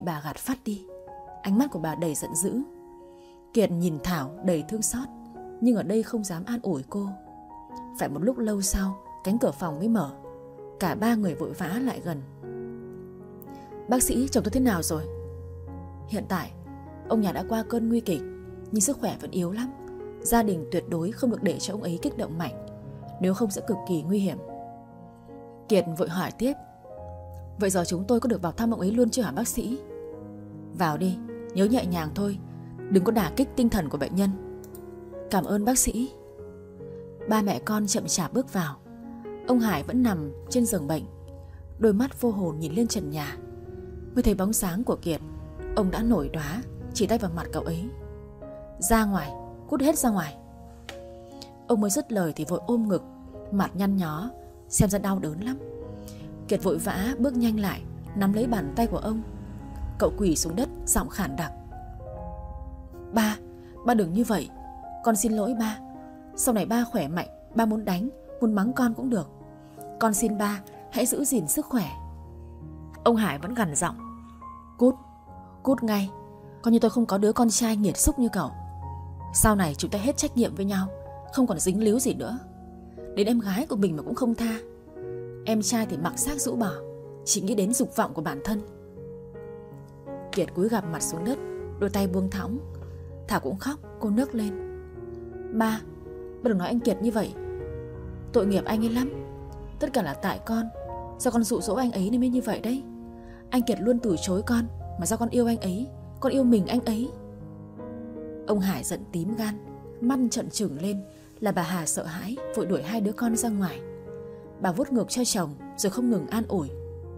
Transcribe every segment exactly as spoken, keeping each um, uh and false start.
bà gạt phát đi. Ánh mắt của bà đầy giận dữ. Kiệt nhìn Thảo đầy thương xót, nhưng ở đây không dám an ủi cô. Phải một lúc lâu sau, cánh cửa phòng mới mở. Cả ba người vội vã lại gần. Bác sĩ, chồng tôi thế nào rồi? Hiện tại ông nhà đã qua cơn nguy kịch, nhưng sức khỏe vẫn yếu lắm. Gia đình tuyệt đối không được để cho ông ấy kích động mạnh, nếu không sẽ cực kỳ nguy hiểm. Kiệt vội hỏi tiếp. Vậy giờ chúng tôi có được vào thăm ông ấy luôn chưa hả bác sĩ? Vào đi, nhớ nhẹ nhàng thôi, đừng có đả kích tinh thần của bệnh nhân. Cảm ơn bác sĩ. Ba mẹ con chậm chạp bước vào. Ông Hải vẫn nằm trên giường bệnh, đôi mắt vô hồn nhìn lên trần nhà. Mới thấy bóng sáng của Kiệt, ông đã nổi đoá, chỉ tay vào mặt cậu ấy. Ra ngoài, cút hết ra ngoài. Ông mới dứt lời thì vội ôm ngực, mặt nhăn nhó, xem ra đau đớn lắm. Kiệt vội vã bước nhanh lại, nắm lấy bàn tay của ông. Cậu quỳ xuống đất, giọng khản đặc. Ba, ba đừng như vậy. Con xin lỗi ba. Sau này ba khỏe mạnh, ba muốn đánh, muốn mắng con cũng được. Con xin ba, hãy giữ gìn sức khỏe. Ông Hải vẫn gằn giọng. Cút, cút ngay. Coi như tôi không có đứa con trai nghiệt xúc như cậu. Sau này chúng ta hết trách nhiệm với nhau, không còn dính líu gì nữa. Đến em gái của mình mà cũng không tha. Em trai thì mặc xác rũ bỏ, chỉ nghĩ đến dục vọng của bản thân. Kiệt cúi gằm mặt xuống đất, đôi tay buông thõng. Thảo cũng khóc, cô nức lên. Ba, ba đừng nói anh Kiệt như vậy. Tội nghiệp anh ấy lắm. Tất cả là tại con. Do con dụ dỗ anh ấy nên mới như vậy đấy. Anh Kiệt luôn từ chối con, mà do con yêu anh ấy, con yêu mình anh ấy. Ông Hải giận tím gan, mắt trợn trừng lên. Là bà Hà sợ hãi, vội đuổi hai đứa con ra ngoài. Bà vuốt ngực cho chồng rồi không ngừng an ủi.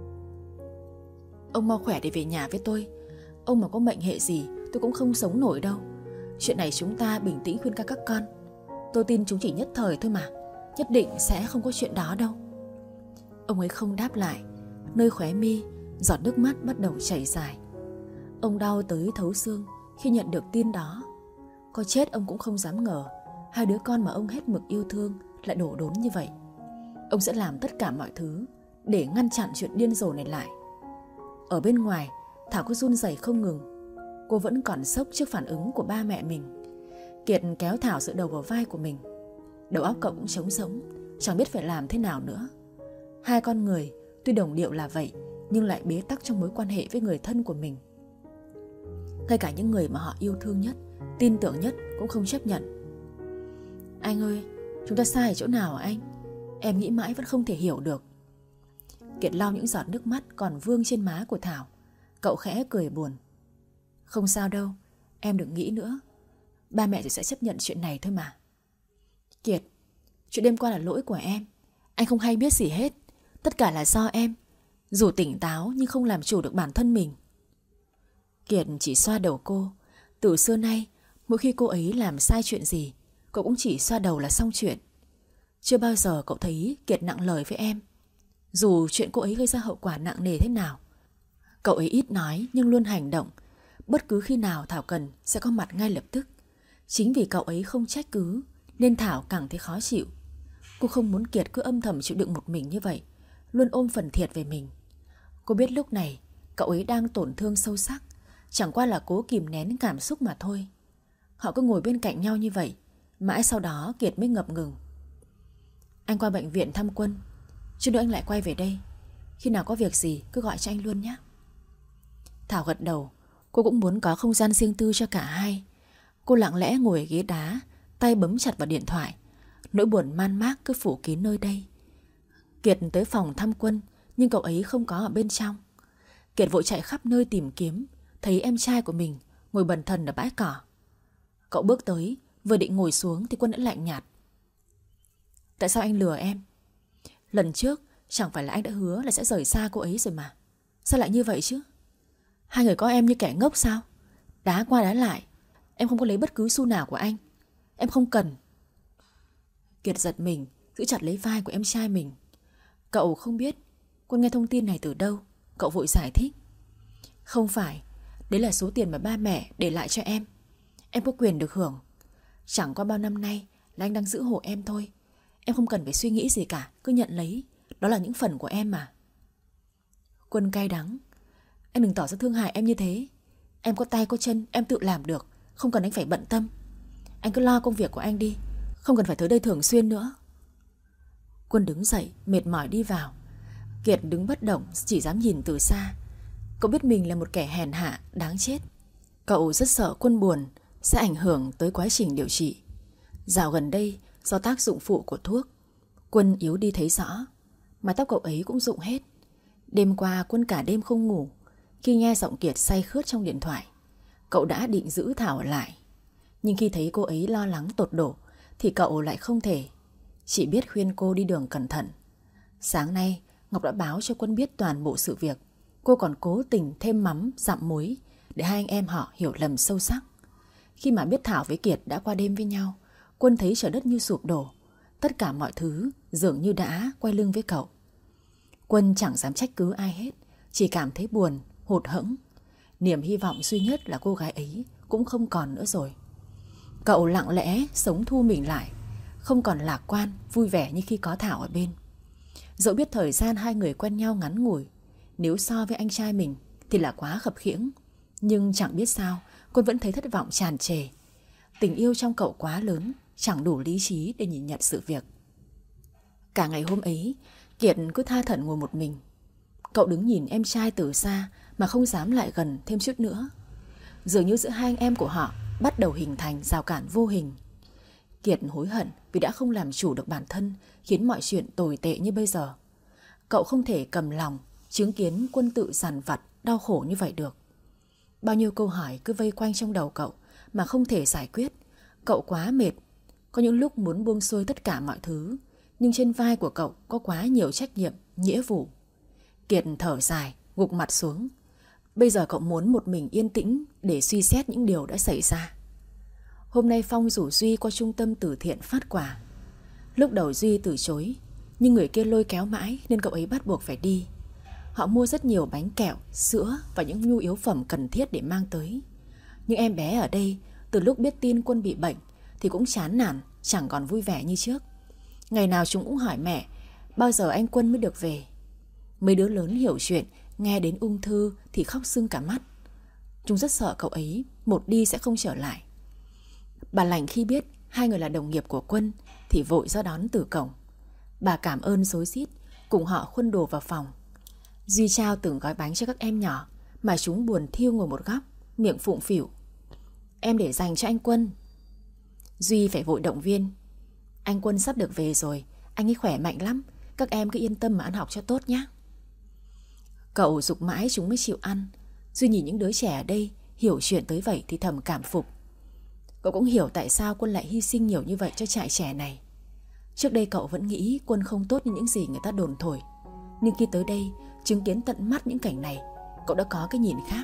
Ông mau khỏe để về nhà với tôi. Ông mà có mệnh hệ gì tôi cũng không sống nổi đâu. Chuyện này chúng ta bình tĩnh khuyên can các con. Tôi tin chúng chỉ nhất thời thôi mà, nhất định sẽ không có chuyện đó đâu. Ông ấy không đáp lại. Nơi khóe mi, giọt nước mắt bắt đầu chảy dài. Ông đau tới thấu xương khi nhận được tin đó. Có chết ông cũng không dám ngờ hai đứa con mà ông hết mực yêu thương lại đổ đốn như vậy. Ông sẽ làm tất cả mọi thứ để ngăn chặn chuyện điên rồ này lại. Ở bên ngoài, Thảo cứ run rẩy không ngừng. Cô vẫn còn sốc trước phản ứng của ba mẹ mình. Kiệt kéo Thảo dựa đầu vào vai của mình. Đầu óc cậu cũng trống rỗng, chẳng biết phải làm thế nào nữa. Hai con người tuy đồng điệu là vậy, nhưng lại bế tắc trong mối quan hệ với người thân của mình. Ngay cả những người mà họ yêu thương nhất, tin tưởng nhất cũng không chấp nhận. Anh ơi, chúng ta sai ở chỗ nào hả anh? Em nghĩ mãi vẫn không thể hiểu được. Kiệt lau những giọt nước mắt còn vương trên má của Thảo. Cậu khẽ cười buồn. Không sao đâu, em đừng nghĩ nữa. Ba mẹ rồi sẽ chấp nhận chuyện này thôi mà. Kiệt, chuyện đêm qua là lỗi của em. Anh không hay biết gì hết. Tất cả là do em. Dù tỉnh táo nhưng không làm chủ được bản thân mình. Kiệt chỉ xoa đầu cô. Từ xưa nay, mỗi khi cô ấy làm sai chuyện gì, cậu cũng chỉ xoa đầu là xong chuyện. Chưa bao giờ cậu thấy Kiệt nặng lời với em. Dù chuyện cô ấy gây ra hậu quả nặng nề thế nào, cậu ấy ít nói nhưng luôn hành động. Bất cứ khi nào Thảo cần sẽ có mặt ngay lập tức. Chính vì cậu ấy không trách cứ nên Thảo càng thấy khó chịu. Cô không muốn Kiệt cứ âm thầm chịu đựng một mình như vậy, luôn ôm phần thiệt về mình. Cô biết lúc này cậu ấy đang tổn thương sâu sắc, chẳng qua là cố kìm nén cảm xúc mà thôi. Họ cứ ngồi bên cạnh nhau như vậy, mãi sau đó Kiệt mới ngập ngừng. Anh qua bệnh viện thăm Quân, chút nữa anh lại quay về đây. Khi nào có việc gì cứ gọi cho anh luôn nhé. Thảo gật đầu. Cô cũng muốn có không gian riêng tư cho cả hai. Cô lặng lẽ ngồi ở ghế đá, tay bấm chặt vào điện thoại. Nỗi buồn man mác cứ phủ kín nơi đây. Kiệt tới phòng thăm Quân, nhưng cậu ấy không có ở bên trong. Kiệt vội chạy khắp nơi tìm kiếm, thấy em trai của mình ngồi bần thần ở bãi cỏ. Cậu bước tới, vừa định ngồi xuống thì Quân đã lạnh nhạt. Tại sao anh lừa em? Lần trước chẳng phải là anh đã hứa là sẽ rời xa cô ấy rồi mà. Sao lại như vậy chứ? Hai người có em như kẻ ngốc sao? Đá qua đá lại. Em không có lấy bất cứ xu nào của anh. Em không cần. Kiệt giật mình, giữ chặt lấy vai của em trai mình. Cậu không biết Quân nghe thông tin này từ đâu. Cậu vội giải thích. Không phải, đấy là số tiền mà ba mẹ để lại cho em. Em có quyền được hưởng. Chẳng qua bao năm nay là anh đang giữ hộ em thôi. Em không cần phải suy nghĩ gì cả, cứ nhận lấy. Đó là những phần của em mà. Quân cay đắng. Anh đừng tỏ ra thương hại em như thế. Em có tay có chân, em tự làm được, không cần anh phải bận tâm. Anh cứ lo công việc của anh đi, không cần phải tới đây thường xuyên nữa. Quân đứng dậy, mệt mỏi đi vào. Kiệt đứng bất động, chỉ dám nhìn từ xa. Cậu biết mình là một kẻ hèn hạ, đáng chết. Cậu rất sợ Quân buồn sẽ ảnh hưởng tới quá trình điều trị. Dạo gần đây, do tác dụng phụ của thuốc, Quân yếu đi thấy rõ. Mái tóc cậu ấy cũng rụng hết. Đêm qua Quân cả đêm không ngủ. Khi nghe giọng Kiệt say khướt trong điện thoại, cậu đã định giữ Thảo ở lại. Nhưng khi thấy cô ấy lo lắng tột độ thì cậu lại không thể, chỉ biết khuyên cô đi đường cẩn thận. Sáng nay Ngọc đã báo cho Quân biết toàn bộ sự việc. Cô còn cố tình thêm mắm dặm muối để hai anh em họ hiểu lầm sâu sắc. Khi mà biết Thảo với Kiệt đã qua đêm với nhau, Quân thấy trời đất như sụp đổ. Tất cả mọi thứ dường như đã quay lưng với cậu. Quân chẳng dám trách cứ ai hết, chỉ cảm thấy buồn, hụt hẫng. Niềm hy vọng duy nhất là cô gái ấy cũng không còn nữa rồi. Cậu lặng lẽ sống thu mình lại, không còn lạc quan, vui vẻ như khi có Thảo ở bên. Dẫu biết thời gian hai người quen nhau ngắn ngủi, nếu so với anh trai mình thì là quá khập khiễng. Nhưng chẳng biết sao, Quân vẫn thấy thất vọng tràn trề. Tình yêu trong cậu quá lớn, chẳng đủ lý trí để nhìn nhận sự việc. Cả ngày hôm ấy, Kiệt cứ tha thẩn ngồi một mình. Cậu đứng nhìn em trai từ xa mà không dám lại gần thêm chút nữa. Dường như giữa hai anh em của họ bắt đầu hình thành rào cản vô hình. Kiệt hối hận vì đã không làm chủ được bản thân, khiến mọi chuyện tồi tệ như bây giờ. Cậu không thể cầm lòng chứng kiến Quân tự dằn vặt, đau khổ như vậy được. Bao nhiêu câu hỏi cứ vây quanh trong đầu cậu mà không thể giải quyết. Cậu quá mệt. Có những lúc muốn buông xuôi tất cả mọi thứ, nhưng trên vai của cậu có quá nhiều trách nhiệm, nghĩa vụ. Kiệt thở dài, gục mặt xuống. Bây giờ cậu muốn một mình yên tĩnh để suy xét những điều đã xảy ra. Hôm nay Phong rủ Duy qua trung tâm từ thiện phát quà. Lúc đầu Duy từ chối, nhưng người kia lôi kéo mãi nên cậu ấy bắt buộc phải đi. Họ mua rất nhiều bánh kẹo, sữa và những nhu yếu phẩm cần thiết để mang tới. Nhưng em bé ở đây từ lúc biết tin Quân bị bệnh thì cũng chán nản, chẳng còn vui vẻ như trước. Ngày nào chúng cũng hỏi mẹ bao giờ anh Quân mới được về. Mấy đứa lớn hiểu chuyện, nghe đến ung thư thì khóc sưng cả mắt. Chúng rất sợ cậu ấy một đi sẽ không trở lại. Bà Lành khi biết hai người là đồng nghiệp của Quân thì vội ra đón từ cổng. Bà cảm ơn rối rít, cùng họ khuân đồ vào phòng. Duy trao từng gói bánh cho các em nhỏ mà chúng buồn thiêu ngồi một góc, miệng phụng phỉu. Em để dành cho anh Quân. Duy phải vội động viên. Anh Quân sắp được về rồi, anh ấy khỏe mạnh lắm, các em cứ yên tâm mà ăn học cho tốt nhé. Cậu giục mãi chúng mới chịu ăn. Duy nhìn những đứa trẻ ở đây hiểu chuyện tới vậy thì thầm cảm phục. Cậu cũng hiểu tại sao Quân lại hy sinh nhiều như vậy cho trại trẻ này. Trước đây cậu vẫn nghĩ Quân không tốt như những gì người ta đồn thổi, nhưng khi tới đây chứng kiến tận mắt những cảnh này, cậu đã có cái nhìn khác.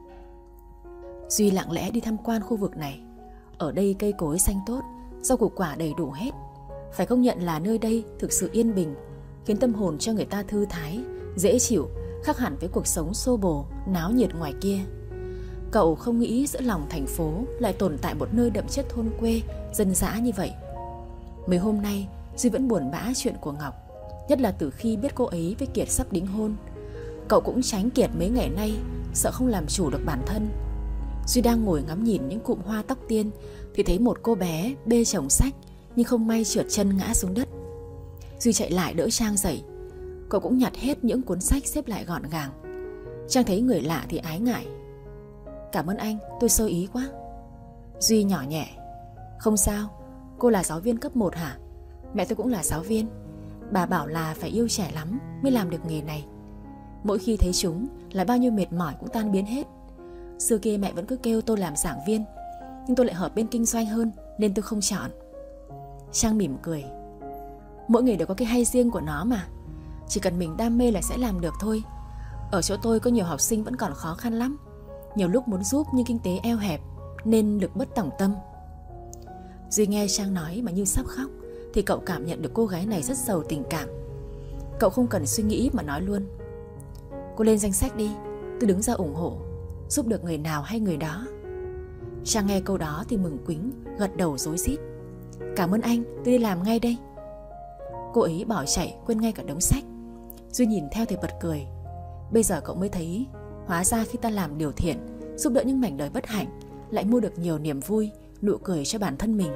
Duy lặng lẽ đi tham quan khu vực này. Ở đây cây cối xanh tốt, rau củ quả đầy đủ hết. Phải công nhận là nơi đây thực sự yên bình, khiến tâm hồn cho người ta thư thái, dễ chịu, khác hẳn với cuộc sống xô bồ, náo nhiệt ngoài kia. Cậu không nghĩ giữa lòng thành phố lại tồn tại một nơi đậm chất thôn quê, dân dã như vậy. Mấy hôm nay Duy vẫn buồn bã chuyện của Ngọc, nhất là từ khi biết cô ấy với Kiệt sắp đính hôn. Cậu cũng tránh Kiệt mấy ngày nay, sợ không làm chủ được bản thân. Duy đang ngồi ngắm nhìn những cụm hoa tóc tiên thì thấy một cô bé bê chồng sách, nhưng không may trượt chân ngã xuống đất. Duy chạy lại đỡ Trang dậy. Cậu cũng nhặt hết những cuốn sách xếp lại gọn gàng. Trang thấy người lạ thì ái ngại. Cảm ơn anh, tôi sơ ý quá. Duy nhỏ nhẹ. Không sao, cô là giáo viên cấp một hả? Mẹ tôi cũng là giáo viên. Bà bảo là phải yêu trẻ lắm mới làm được nghề này. Mỗi khi thấy chúng là bao nhiêu mệt mỏi cũng tan biến hết. Xưa kia mẹ vẫn cứ kêu tôi làm giảng viên, nhưng tôi lại hợp bên kinh doanh hơn nên tôi không chọn. Trang mỉm cười. Mỗi người đều có cái hay riêng của nó mà. Chỉ cần mình đam mê là sẽ làm được thôi. Ở chỗ tôi có nhiều học sinh vẫn còn khó khăn lắm. Nhiều lúc muốn giúp nhưng kinh tế eo hẹp nên lực bất tòng tâm. Duy nghe Trang nói mà như sắp khóc thì cậu cảm nhận được cô gái này rất giàu tình cảm. Cậu không cần suy nghĩ mà nói luôn. Cô lên danh sách đi, tôi đứng ra ủng hộ, giúp được người nào hay người đó. Trang nghe câu đó thì mừng quính, gật đầu rối rít. Cảm ơn anh, tôi đi làm ngay đây. Cô ấy bỏ chạy quên ngay cả đống sách. Duy nhìn theo thì bật cười. Bây giờ cậu mới thấy Hóa ra khi ta làm điều thiện, giúp đỡ những mảnh đời bất hạnh, lại mua được nhiều niềm vui, nụ cười cho bản thân mình.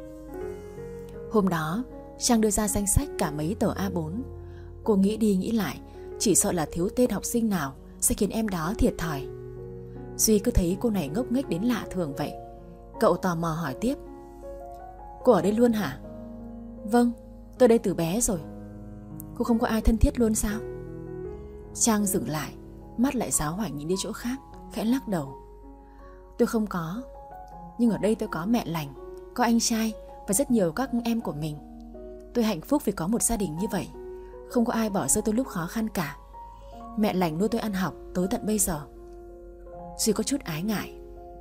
Hôm đó, Trang đưa ra danh sách cả mấy tờ A bốn. Cô nghĩ đi nghĩ lại, chỉ sợ là thiếu tên học sinh nào sẽ khiến em đó thiệt thòi. Duy cứ thấy cô này ngốc nghếch đến lạ thường vậy. Cậu tò mò hỏi tiếp: Cô ở đây luôn hả? Vâng, tôi đây từ bé rồi. Cô không có ai thân thiết luôn sao? Trang dừng lại, mắt lại giáo hoảnh nhìn đi chỗ khác, khẽ lắc đầu. Tôi không có, nhưng ở đây tôi có mẹ lành, có anh trai và rất nhiều các em của mình. Tôi hạnh phúc vì có một gia đình như vậy. Không có ai bỏ rơi tôi lúc khó khăn cả. Mẹ lành nuôi tôi ăn học tới tận bây giờ. Duy có chút ái ngại.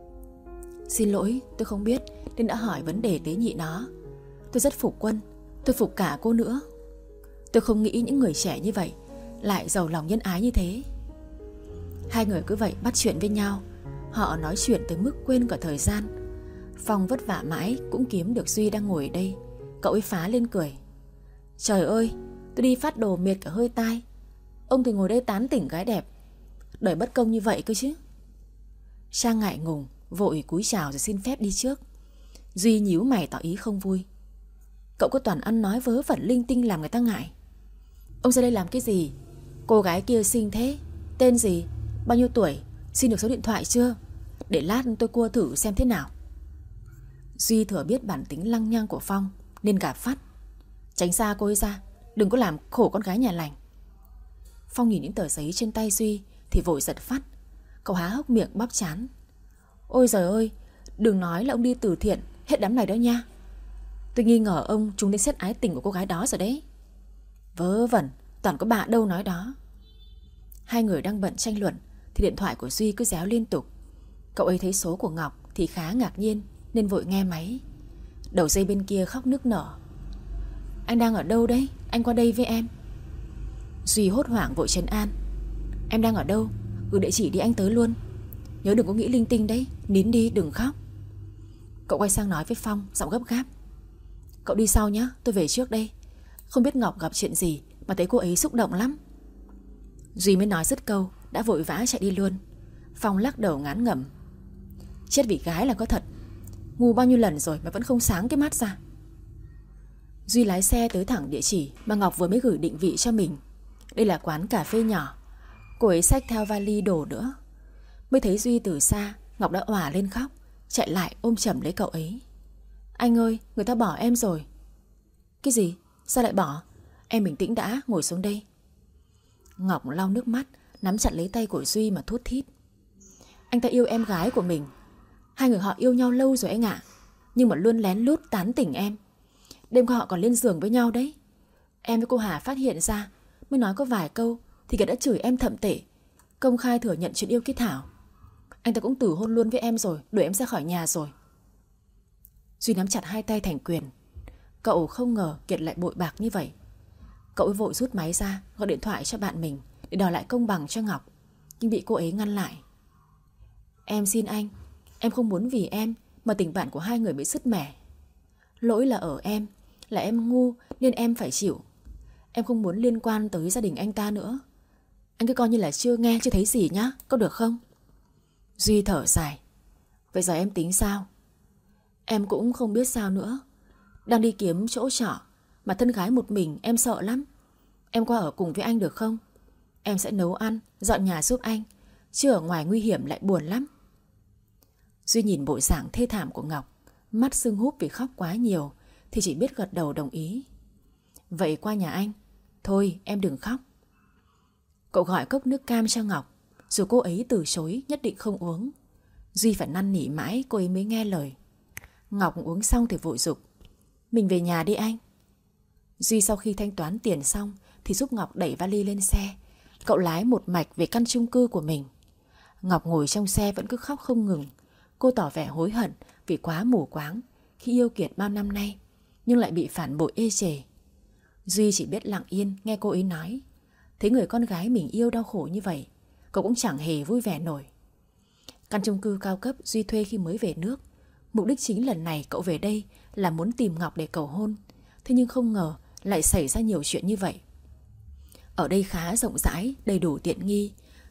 Xin lỗi, tôi không biết nên đã hỏi vấn đề tế nhị đó. Tôi rất phục Quân, tôi phục cả cô nữa. Tôi không nghĩ những người trẻ như vậy lại giàu lòng nhân ái như thế. Hai người cứ vậy bắt chuyện với nhau. Họ nói chuyện tới mức quên cả thời gian. Phong vất vả mãi cũng kiếm được Duy đang ngồi ở đây. Cậu ấy phá lên cười. Trời ơi, tôi đi phát đồ mệt cả hơi tai. Ông thì ngồi đây tán tỉnh gái đẹp. Đời bất công như vậy cơ chứ. Trang ngại ngùng, vội cúi chào rồi xin phép đi trước. Duy nhíu mày tỏ ý không vui. Cậu có toàn ăn nói vớ vẩn linh tinh làm người ta ngại. Ông ra đây làm cái gì? Cô gái kia xinh thế. Tên gì? Bao nhiêu tuổi? Xin được số điện thoại chưa? Để lát tôi cua thử xem thế nào. Duy thừa biết bản tính lăng nhăng của Phong nên gạt phát. Tránh xa cô ấy ra, đừng có làm khổ con gái nhà lành. Phong nhìn những tờ giấy trên tay Duy thì vội giật phát. Cậu há hốc miệng bóp chán. Ôi giời ơi, đừng nói là ông đi từ thiện hết đám này đó nha. Tôi nghi ngờ ông trúng đến xét ái tình của cô gái đó rồi đấy. Vớ vẩn, toàn có bà đâu nói đó. Hai người đang bận tranh luận thì điện thoại của Duy cứ réo liên tục. Cậu ấy thấy số của Ngọc thì khá ngạc nhiên nên vội nghe máy. Đầu dây bên kia khóc nức nở. Anh đang ở đâu đấy? Anh qua đây với em. Duy hốt hoảng vội trấn an. Em đang ở đâu? Gửi địa chỉ đi anh tới luôn. Nhớ đừng có nghĩ linh tinh đấy. Nín đi đừng khóc. Cậu quay sang nói với Phong giọng gấp gáp. Cậu đi sau nhé, tôi về trước đây. Không biết Ngọc gặp chuyện gì mà thấy cô ấy xúc động lắm. Duy mới nói dứt câu đã vội vã chạy đi luôn. Phong lắc đầu ngán ngẩm. Chết vì gái là có thật. Ngu bao nhiêu lần rồi mà vẫn không sáng cái mắt ra. Duy lái xe tới thẳng địa chỉ mà Ngọc vừa mới gửi định vị cho mình. Đây là quán cà phê nhỏ. Cô ấy xách theo vali đồ nữa. Mới thấy Duy từ xa, Ngọc đã òa lên khóc, chạy lại ôm chầm lấy cậu ấy. Anh ơi, người ta bỏ em rồi. Cái gì? Sao lại bỏ? Em bình tĩnh đã, ngồi xuống đây. Ngọc lau nước mắt, nắm chặt lấy tay của Duy mà thút thít. Anh ta yêu em gái của mình. Hai người họ yêu nhau lâu rồi anh ạ. Nhưng mà luôn lén lút tán tỉnh em. Đêm qua họ còn lên giường với nhau đấy. Em với cô Hà phát hiện ra, mới nói có vài câu thì kẻ đã chửi em thậm tệ, công khai thừa nhận chuyện yêu cái Thảo. Anh ta cũng từ hôn luôn với em rồi, đuổi em ra khỏi nhà rồi. Duy nắm chặt hai tay thành quyền. Cậu không ngờ Kiệt lại bội bạc như vậy. Cậu ấy vội rút máy ra, gọi điện thoại cho bạn mình để đòi lại công bằng cho Ngọc, nhưng bị cô ấy ngăn lại. Em xin anh, em không muốn vì em mà tình bạn của hai người bị sứt mẻ. Lỗi là ở em, là em ngu nên em phải chịu. Em không muốn liên quan tới gia đình anh ta nữa. Anh cứ coi như là chưa nghe chưa thấy gì nhá, có được không? Duy thở dài. Vậy giờ em tính sao? Em cũng không biết sao nữa. Đang đi kiếm chỗ trọ mà thân gái một mình em sợ lắm. Em qua ở cùng với anh được không? Em sẽ nấu ăn, dọn nhà giúp anh, chứ ở ngoài nguy hiểm lại buồn lắm. Duy nhìn bộ dạng thê thảm của Ngọc, mắt sưng húp vì khóc quá nhiều, thì chỉ biết gật đầu đồng ý. Vậy qua nhà anh. Thôi em đừng khóc. Cậu gọi cốc nước cam cho Ngọc, dù cô ấy từ chối nhất định không uống. Duy phải năn nỉ mãi cô ấy mới nghe lời. Ngọc uống xong thì vội giục. Mình về nhà đi anh. Duy sau khi thanh toán tiền xong thì giúp Ngọc đẩy vali lên xe. Cậu lái một mạch về căn chung cư của mình. Ngọc ngồi trong xe vẫn cứ khóc không ngừng. Cô tỏ vẻ hối hận vì quá mù quáng khi yêu Kiệt bao năm nay, nhưng lại bị phản bội ê chề. Duy chỉ biết lặng yên nghe cô ấy nói. Thấy người con gái mình yêu đau khổ như vậy, cậu cũng chẳng hề vui vẻ nổi. Căn chung cư cao cấp Duy thuê khi mới về nước. Mục đích chính lần này cậu về đây là muốn tìm Ngọc để cầu hôn. Thế nhưng không ngờ lại xảy ra nhiều chuyện như vậy. Ở đây khá rộng rãi, đầy đủ tiện nghi.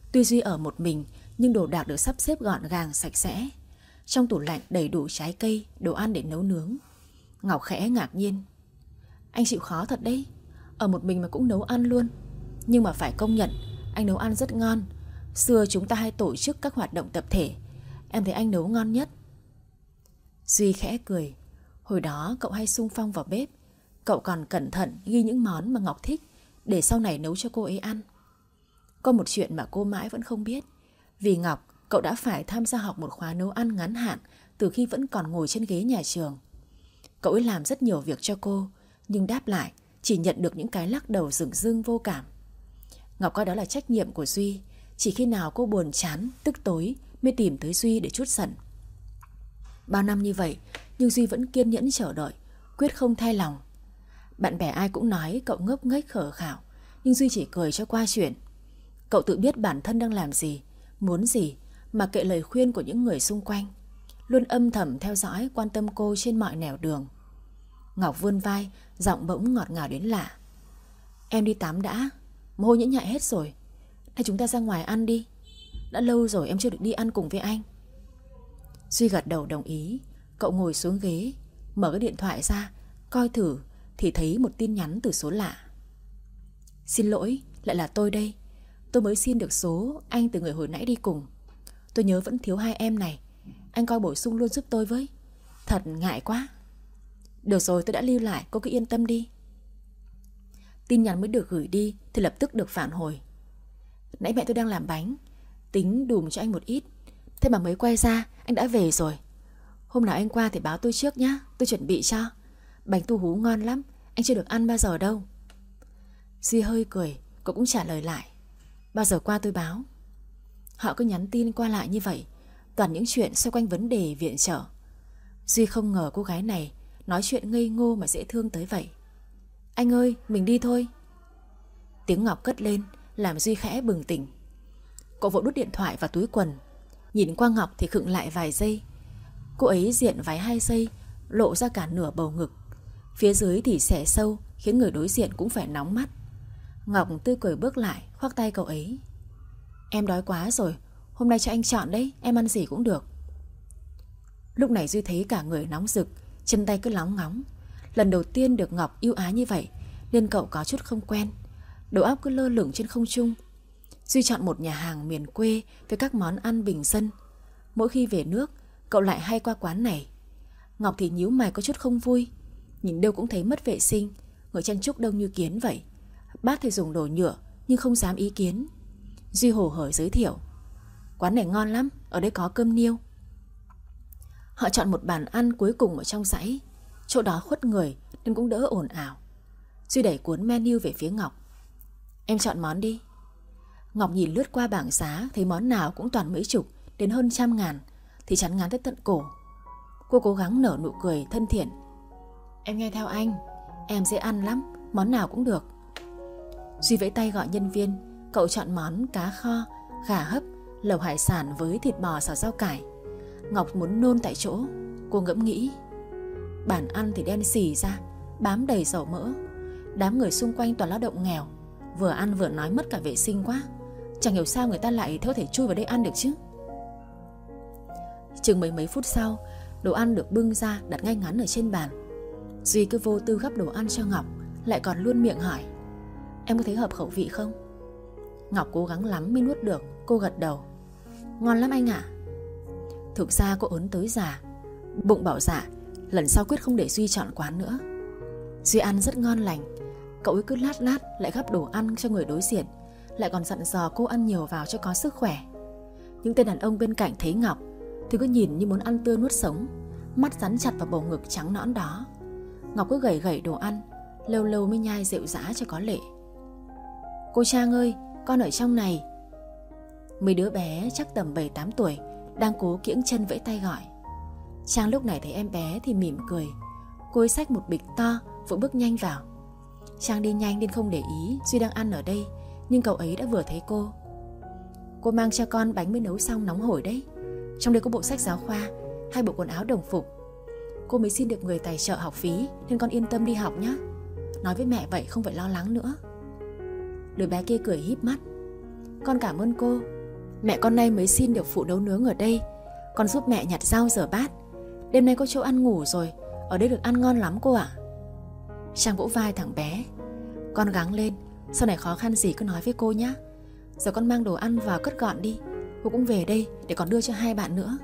Tuy Duy ở một mình, nhưng đồ đạc được sắp xếp gọn gàng sạch sẽ. Trong tủ lạnh đầy đủ trái cây, đồ ăn để nấu nướng. Ngọc khẽ ngạc nhiên. Anh chịu khó thật đấy, ở một mình mà cũng nấu ăn luôn. Nhưng mà phải công nhận, anh nấu ăn rất ngon. Xưa chúng ta hay tổ chức các hoạt động tập thể, em thấy anh nấu ngon nhất. Duy khẽ cười. Hồi đó cậu hay xung phong vào bếp. Cậu còn cẩn thận ghi những món mà Ngọc thích để sau này nấu cho cô ấy ăn. Có một chuyện mà cô mãi vẫn không biết. Vì Ngọc, cậu đã phải tham gia học một khóa nấu ăn ngắn hạn từ khi vẫn còn ngồi trên ghế nhà trường. Cậu ấy làm rất nhiều việc cho cô, nhưng đáp lại chỉ nhận được những cái lắc đầu dửng dưng vô cảm. Ngọc coi đó là trách nhiệm của Duy. Chỉ khi nào cô buồn chán, tức tối mới tìm tới Duy để trút giận. Bao năm như vậy, nhưng Duy vẫn kiên nhẫn chờ đợi, quyết không thay lòng. Bạn bè ai cũng nói cậu ngốc nghếch khờ khảo, nhưng Duy chỉ cười cho qua chuyện. Cậu tự biết bản thân đang làm gì, muốn gì, mà kệ lời khuyên của những người xung quanh. Luôn âm thầm theo dõi, quan tâm cô trên mọi nẻo đường. Ngọc vươn vai, giọng bỗng ngọt ngào đến lạ. Em đi tắm đã, mồ hôi nhễ nhại hết rồi. Hay chúng ta ra ngoài ăn đi. Đã lâu rồi em chưa được đi ăn cùng với anh. Duy gật đầu đồng ý. Cậu ngồi xuống ghế, mở cái điện thoại ra, coi thử thì thấy một tin nhắn từ số lạ. Xin lỗi, lại là tôi đây. Tôi mới xin được số anh từ người hồi nãy đi cùng. Tôi nhớ vẫn thiếu hai em này. Anh coi bổ sung luôn giúp tôi với. Thật ngại quá. Được rồi, tôi đã lưu lại, cô cứ yên tâm đi. Tin nhắn mới được gửi đi thì lập tức được phản hồi. Nãy mẹ tôi đang làm bánh, tính đùm cho anh một ít. Thế mà mới quay ra anh đã về rồi. Hôm nào anh qua thì báo tôi trước nhá, tôi chuẩn bị cho. Bánh tu hú ngon lắm, anh chưa được ăn bao giờ đâu. Duy hơi cười, cô cũng trả lời lại. Bao giờ qua tôi báo. Họ cứ nhắn tin qua lại như vậy, toàn những chuyện xoay quanh vấn đề viện trợ. Duy không ngờ cô gái này nói chuyện ngây ngô mà dễ thương tới vậy. Anh ơi, mình đi thôi. Tiếng Ngọc cất lên làm Duy khẽ bừng tỉnh. Cậu vội đút điện thoại vào túi quần. Nhìn qua Ngọc thì khựng lại vài giây. Cô ấy diện váy hai giây, lộ ra cả nửa bầu ngực. Phía dưới thì xẻ sâu, khiến người đối diện cũng phải nóng mắt. Ngọc tươi cười bước lại, khoác tay cậu ấy. Em đói quá rồi, hôm nay cho anh chọn đấy, em ăn gì cũng được. Lúc này Duy thấy cả người nóng rực, chân tay cứ lóng ngóng. Lần đầu tiên được Ngọc yêu ái như vậy nên cậu có chút không quen. Đầu óc cứ lơ lửng trên không trung. Duy chọn một nhà hàng miền quê với các món ăn bình dân. Mỗi khi về nước, cậu lại hay qua quán này. Ngọc thì nhíu mày có chút không vui. Nhìn đâu cũng thấy mất vệ sinh, người chen chúc đông như kiến vậy. Bác thì dùng đồ nhựa nhưng không dám ý kiến. Duy hổ hởi giới thiệu. Quán này ngon lắm, ở đây có cơm niêu. Họ chọn một bàn ăn cuối cùng ở trong dãy. Chỗ đó khuất người nên cũng đỡ ồn ào. Duy đẩy cuốn menu về phía Ngọc. Em chọn món đi. Ngọc nhìn lướt qua bảng giá, thấy món nào cũng toàn mấy chục đến hơn trăm ngàn, thì chán ngán tới tận cổ. Cô cố gắng nở nụ cười thân thiện. Em nghe theo anh, em dễ ăn lắm, món nào cũng được. Duy vẫy tay gọi nhân viên. Cậu chọn món cá kho, gà hấp, lẩu hải sản với thịt bò xào rau cải. Ngọc muốn nôn tại chỗ. Cô ngẫm nghĩ. Bàn ăn thì đen xì ra, bám đầy dầu mỡ. Đám người xung quanh toàn lao động nghèo, vừa ăn vừa nói mất cả vệ sinh quá. Chẳng hiểu sao người ta lại có thể chui vào đây ăn được chứ. Chừng mấy mấy phút sau, đồ ăn được bưng ra đặt ngay ngắn ở trên bàn. Duy cứ vô tư gắp đồ ăn cho Ngọc, lại còn luôn miệng hỏi. Em có thấy hợp khẩu vị không? Ngọc cố gắng lắm mới nuốt được. Cô gật đầu. Ngon lắm anh ạ. Thực ra cô ớn tới già. Bụng bảo dạ, lần sau quyết không để Duy chọn quán nữa. Duy ăn rất ngon lành. Cậu ấy cứ lát lát lại gắp đồ ăn cho người đối diện, lại còn dặn dò cô ăn nhiều vào cho có sức khỏe. Những tên đàn ông bên cạnh thấy Ngọc thì cứ nhìn như muốn ăn tươi nuốt sống, mắt dán chặt vào bầu ngực trắng nõn đó. Ngọc cứ gẩy gẩy đồ ăn, lâu lâu mới nhai rượu dã cho có lệ. Cô Trang ơi, con ở trong này. Mấy đứa bé chắc tầm bảy tám tuổi đang cố kiễng chân vẫy tay gọi. Trang lúc này thấy em bé thì mỉm cười. Cô ấy xách một bịch to, vội bước nhanh vào. Trang đi nhanh nên không để ý Duy đang ăn ở đây, nhưng cậu ấy đã vừa thấy cô. Cô mang cho con bánh mới nấu xong nóng hổi đấy. Trong đây có bộ sách giáo khoa, hai bộ quần áo đồng phục. Cô mới xin được người tài trợ học phí nên con yên tâm đi học nhé. Nói với mẹ vậy không phải lo lắng nữa. Đứa bé kia cười híp mắt. Con cảm ơn cô, Mẹ con nay mới xin được phụ nấu nướng ở đây. Con giúp mẹ nhặt rau rửa bát. Đêm nay có chỗ ăn ngủ rồi, ở đây được ăn ngon lắm cô ạ. Trang vỗ vai thằng bé. Con gắng lên, sau này khó khăn gì cứ nói với cô nhé. Giờ con mang đồ ăn vào cất gọn đi. Cô cũng về đây để còn đưa cho hai bạn nữa.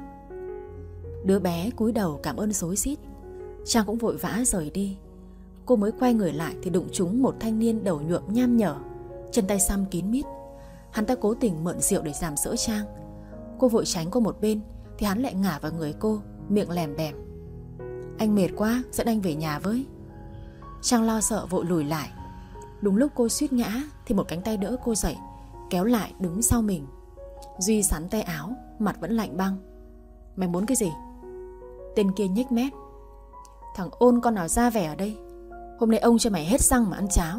Đứa bé cúi đầu cảm ơn rối rít. Trang cũng vội vã rời đi. Cô mới quay người lại thì đụng trúng một thanh niên đầu nhuộm nham nhở, chân tay xăm kín mít. Hắn ta cố tình mượn rượu để giảm sỡ Trang. Cô vội tránh qua một bên thì hắn lại ngả vào người cô, miệng lèm bèm. Anh mệt quá, dẫn anh về nhà với. Trang lo sợ vội lùi lại. Đúng lúc cô suýt ngã thì một cánh tay đỡ cô dậy, kéo lại đứng sau mình. Duy sắn tay áo, mặt vẫn lạnh băng. Mày muốn cái gì? Tên kia nhếch mép. Thằng ôn con nào ra vẻ ở đây? Hôm nay ông cho mày hết xăng mà ăn cháo.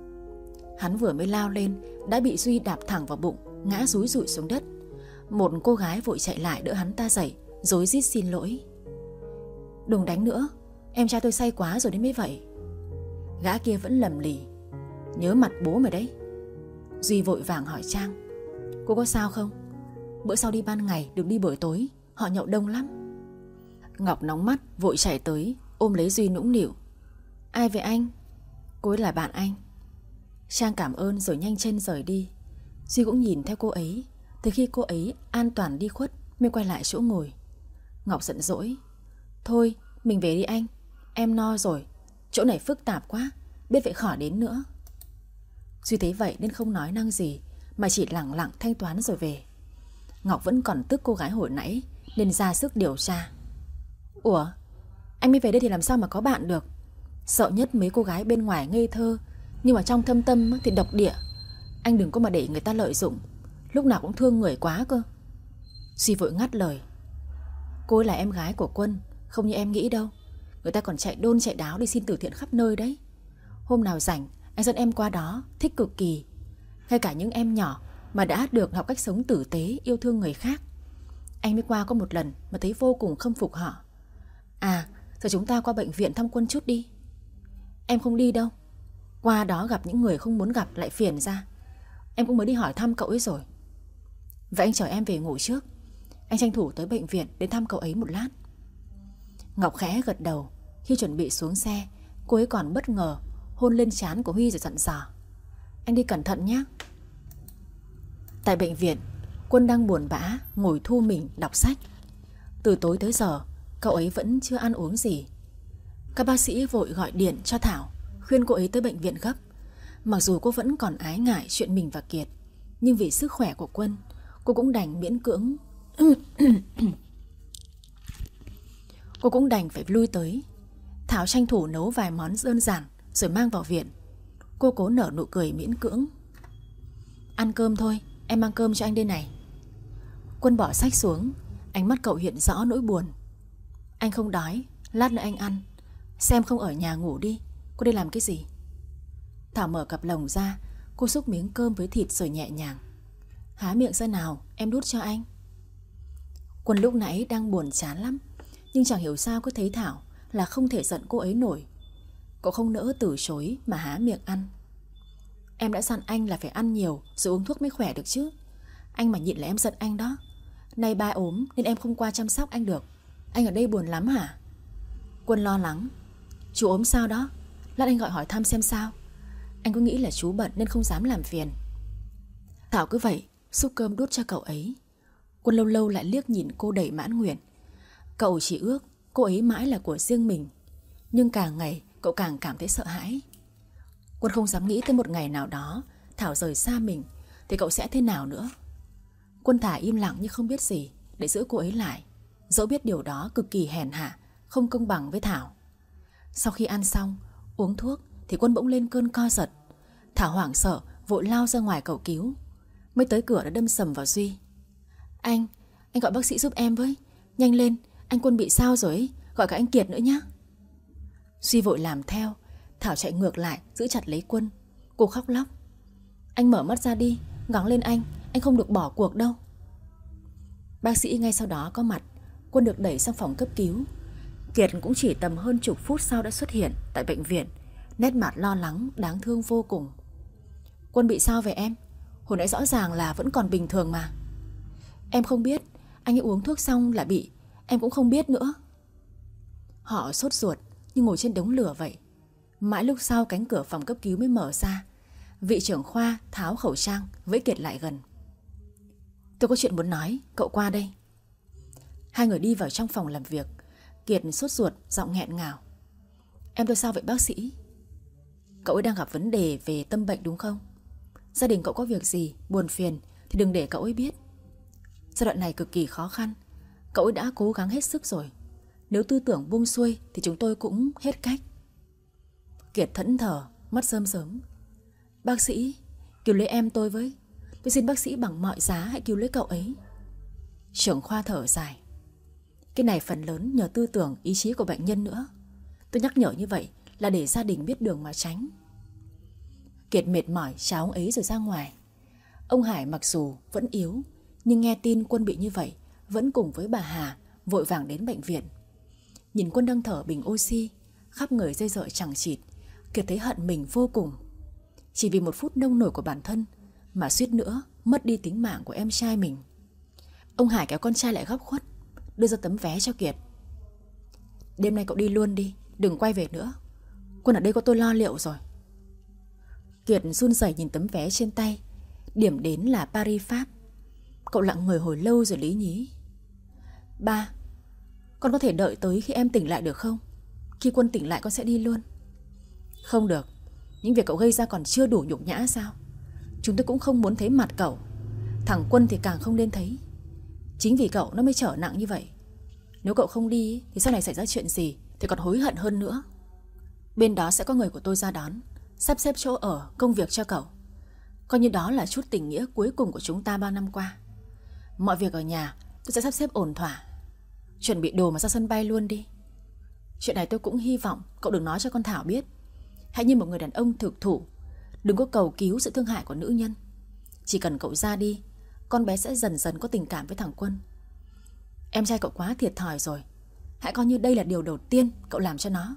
Hắn vừa mới lao lên đã bị Duy đạp thẳng vào bụng, ngã rúi rụi xuống đất. Một cô gái vội chạy lại đỡ hắn ta dậy, rối rít xin lỗi. Đừng đánh nữa, em trai tôi say quá rồi đấy mới vậy. Gã kia vẫn lầm lì. Nhớ mặt bố mày đấy. Duy vội vàng hỏi Trang. Cô có sao không? Bữa sau đi ban ngày, đừng đi buổi tối, họ nhậu đông lắm. Ngọc nóng mắt vội chạy tới, ôm lấy Duy nũng nịu. Ai vậy anh? Cô ấy là bạn anh. Trang cảm ơn rồi nhanh chân rời đi. Duy cũng nhìn theo cô ấy. Từ khi cô ấy an toàn đi khuất mới quay lại chỗ ngồi. Ngọc giận dỗi. Thôi mình về đi anh, em no rồi. Chỗ này phức tạp quá, biết vậy khỏi đến nữa. Duy thấy vậy nên không nói năng gì, mà chỉ lẳng lặng thanh toán rồi về. Ngọc vẫn còn tức cô gái hồi nãy nên ra sức điều tra. Ủa, anh mới về đây thì làm sao mà có bạn được? Sợ nhất mấy cô gái bên ngoài ngây thơ, nhưng mà trong thâm tâm thì độc địa. Anh đừng có mà để người ta lợi dụng, lúc nào cũng thương người quá cơ. Duy vội ngắt lời. Cô ấy là em gái của Quân, không như em nghĩ đâu. Người ta còn chạy đôn chạy đáo đi xin từ thiện khắp nơi đấy. Hôm nào rảnh anh dẫn em qua đó, thích cực kỳ. Ngay cả những em nhỏ mà đã được học cách sống tử tế, yêu thương người khác. Anh mới qua có một lần mà thấy vô cùng khâm phục họ. À, giờ chúng ta qua bệnh viện thăm Quân chút đi. Em không đi đâu. Qua đó gặp những người không muốn gặp lại phiền ra. Em cũng mới đi hỏi thăm cậu ấy rồi. Vậy anh chở em về ngủ trước. Anh tranh thủ tới bệnh viện đến thăm cậu ấy một lát. Ngọc khẽ gật đầu. Khi chuẩn bị xuống xe, cô ấy còn bất ngờ hôn lên trán của Huy rồi dặn dò. Anh đi cẩn thận nhé. Tại bệnh viện, Quân đang buồn bã ngồi thu mình đọc sách. Từ tối tới giờ cậu ấy vẫn chưa ăn uống gì. Các bác sĩ vội gọi điện cho Thảo, khuyên cô ấy tới bệnh viện gấp. Mặc dù cô vẫn còn ái ngại chuyện mình và Kiệt, nhưng vì sức khỏe của Quân, cô cũng đành miễn cưỡng Cô cũng đành phải lui tới. Thảo tranh thủ nấu vài món đơn giản rồi mang vào viện. Cô cố nở nụ cười miễn cưỡng. Ăn cơm thôi, em mang cơm cho anh đây này. Quân bỏ sách xuống, ánh mắt cậu hiện rõ nỗi buồn. Anh không đói, lát nữa anh ăn. Xem không ở nhà ngủ đi, cô đi làm cái gì? Thảo mở cặp lồng ra. Cô xúc miếng cơm với thịt rồi nhẹ nhàng. Há miệng ra nào, em đút cho anh. Quân lúc nãy đang buồn chán lắm, nhưng chẳng hiểu sao cứ thấy Thảo là không thể giận cô ấy nổi. Cậu không nỡ từ chối mà há miệng ăn. Em đã dặn anh là phải ăn nhiều rồi uống thuốc mới khỏe được chứ. Anh mà nhịn là em giận anh đó. Nay ba ốm nên em không qua chăm sóc anh được. Anh ở đây buồn lắm hả? Quân lo lắng. Chú ốm sao đó? Lát anh gọi hỏi thăm xem sao. Anh cứ nghĩ là chú bận nên không dám làm phiền. Thảo cứ vậy xúc cơm đút cho cậu ấy. Quân lâu lâu lại liếc nhìn cô đầy mãn nguyện. Cậu chỉ ước cô ấy mãi là của riêng mình. Nhưng càng ngày cậu càng cảm thấy sợ hãi. Quân không dám nghĩ tới một ngày nào đó Thảo rời xa mình thì cậu sẽ thế nào nữa. Quân thả im lặng như không biết gì để giữ cô ấy lại, dẫu biết điều đó cực kỳ hèn hạ, không công bằng với Thảo. Sau khi ăn xong, uống thuốc thì Quân bỗng lên cơn co giật. Thảo hoảng sợ vội lao ra ngoài cầu cứu. Mới tới cửa đã đâm sầm vào Duy. Anh, anh gọi bác sĩ giúp em với. Nhanh lên, anh Quân bị sao rồi ấy. Gọi cả anh Kiệt nữa nhé. Duy vội làm theo. Thảo chạy ngược lại giữ chặt lấy Quân. Cô khóc lóc. Anh mở mắt ra đi, gắng lên anh. Anh không được bỏ cuộc đâu. Bác sĩ ngay sau đó có mặt. Quân được đẩy sang phòng cấp cứu. Kiệt cũng chỉ tầm hơn chục phút sau đã xuất hiện tại bệnh viện, nét mặt lo lắng, đáng thương vô cùng. Quân bị sao vậy em? Hồi nãy rõ ràng là vẫn còn bình thường mà. Em không biết, anh ấy uống thuốc xong là bị. Em cũng không biết nữa. Họ sốt ruột như ngồi trên đống lửa vậy. Mãi lúc sau cánh cửa phòng cấp cứu mới mở ra. Vị trưởng khoa tháo khẩu trang, vẫy Kiệt lại gần. Tôi có chuyện muốn nói, cậu qua đây. Hai người đi vào trong phòng làm việc. Kiệt sốt ruột, giọng nghẹn ngào. Em tôi sao vậy bác sĩ? Cậu ấy đang gặp vấn đề về tâm bệnh đúng không? Gia đình cậu có việc gì, buồn phiền thì đừng để cậu ấy biết. Giai đoạn này cực kỳ khó khăn. Cậu ấy đã cố gắng hết sức rồi. Nếu tư tưởng buông xuôi thì chúng tôi cũng hết cách. Kiệt thẫn thờ, mắt rơm rớm. Bác sĩ, cứu lấy em tôi với. Tôi xin bác sĩ bằng mọi giá hãy cứu lấy cậu ấy. Trưởng khoa thở dài. Cái này phần lớn nhờ tư tưởng, ý chí của bệnh nhân nữa. Tôi nhắc nhở như vậy là để gia đình biết đường mà tránh. Kiệt mệt mỏi chào ông ấy rồi ra ngoài. Ông Hải mặc dù vẫn yếu, nhưng nghe tin Quân bị như vậy vẫn cùng với bà Hà vội vàng đến bệnh viện. Nhìn Quân đang thở bình oxy, khắp người dây dợi chằng chịt, Kiệt thấy hận mình vô cùng. Chỉ vì một phút nông nổi của bản thân mà suýt nữa mất đi tính mạng của em trai mình. Ông Hải kéo con trai lại góc khuất, đưa ra tấm vé cho Kiệt. Đêm nay cậu đi luôn đi, đừng quay về nữa. Quân ở đây có tôi lo liệu rồi. Kiệt run rẩy nhìn tấm vé trên tay. Điểm đến là Paris, Pháp. Cậu lặng người hồi lâu rồi lý nhí. Ba, con có thể đợi tới khi em tỉnh lại được không? Khi Quân tỉnh lại con sẽ đi luôn. Không được. Những việc cậu gây ra còn chưa đủ nhục nhã sao? Chúng tôi cũng không muốn thấy mặt cậu. Thằng Quân thì càng không nên thấy. Chính vì cậu nó mới trở nặng như vậy. Nếu cậu không đi thì sau này xảy ra chuyện gì thì còn hối hận hơn nữa. Bên đó sẽ có người của tôi ra đón, sắp xếp chỗ ở, công việc cho cậu. Coi như đó là chút tình nghĩa cuối cùng của chúng ta bao năm qua. Mọi việc ở nhà tôi sẽ sắp xếp ổn thỏa. Chuẩn bị đồ mà ra sân bay luôn đi. Chuyện này tôi cũng hy vọng cậu đừng nói cho con Thảo biết. Hãy như một người đàn ông thực thụ, đừng có cầu cứu sự thương hại của nữ nhân. Chỉ cần cậu ra đi, con bé sẽ dần dần có tình cảm với thằng Quân. Em trai cậu quá thiệt thòi rồi. Hãy coi như đây là điều đầu tiên cậu làm cho nó.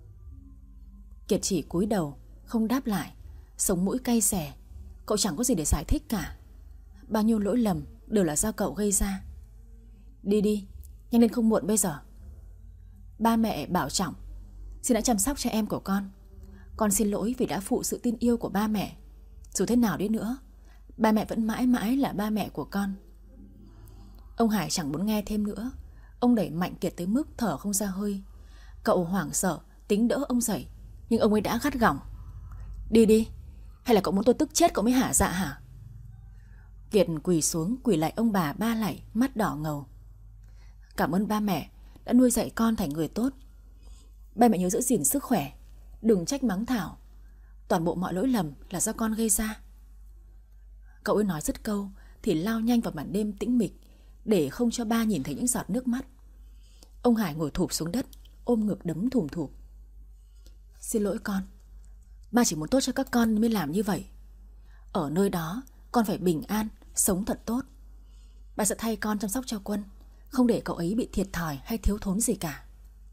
Kiệt chỉ cúi đầu, không đáp lại. Sống mũi cay xè. Cậu chẳng có gì để giải thích cả. Bao nhiêu lỗi lầm đều là do cậu gây ra. Đi đi, nhanh lên không muộn bây giờ. Ba mẹ bảo trọng. Xin hãy chăm sóc cho em của con. Con xin lỗi vì đã phụ sự tin yêu của ba mẹ. Dù thế nào đi nữa, ba mẹ vẫn mãi mãi là ba mẹ của con. Ông Hải chẳng muốn nghe thêm nữa. Ông đẩy mạnh Kiệt tới mức thở không ra hơi. Cậu hoảng sợ tính đỡ ông dậy, nhưng ông ấy đã gắt gỏng. Đi đi, hay là cậu muốn tôi tức chết cậu mới hả dạ hả? Kiệt quỳ xuống quỳ lại ông bà ba lạy, mắt đỏ ngầu. Cảm ơn ba mẹ đã nuôi dạy con thành người tốt. Ba mẹ nhớ giữ gìn sức khỏe, đừng trách mắng Thảo. Toàn bộ mọi lỗi lầm là do con gây ra. Cậu ấy nói dứt câu thì lao nhanh vào màn đêm tĩnh mịch, để không cho ba nhìn thấy những giọt nước mắt. Ông Hải ngồi thụp xuống đất, ôm ngực đấm thùm thụp. Xin lỗi con. Ba chỉ muốn tốt cho các con mới làm như vậy. Ở nơi đó con phải bình an, sống thật tốt. Ba sẽ thay con chăm sóc cho Quân, không để cậu ấy bị thiệt thòi hay thiếu thốn gì cả.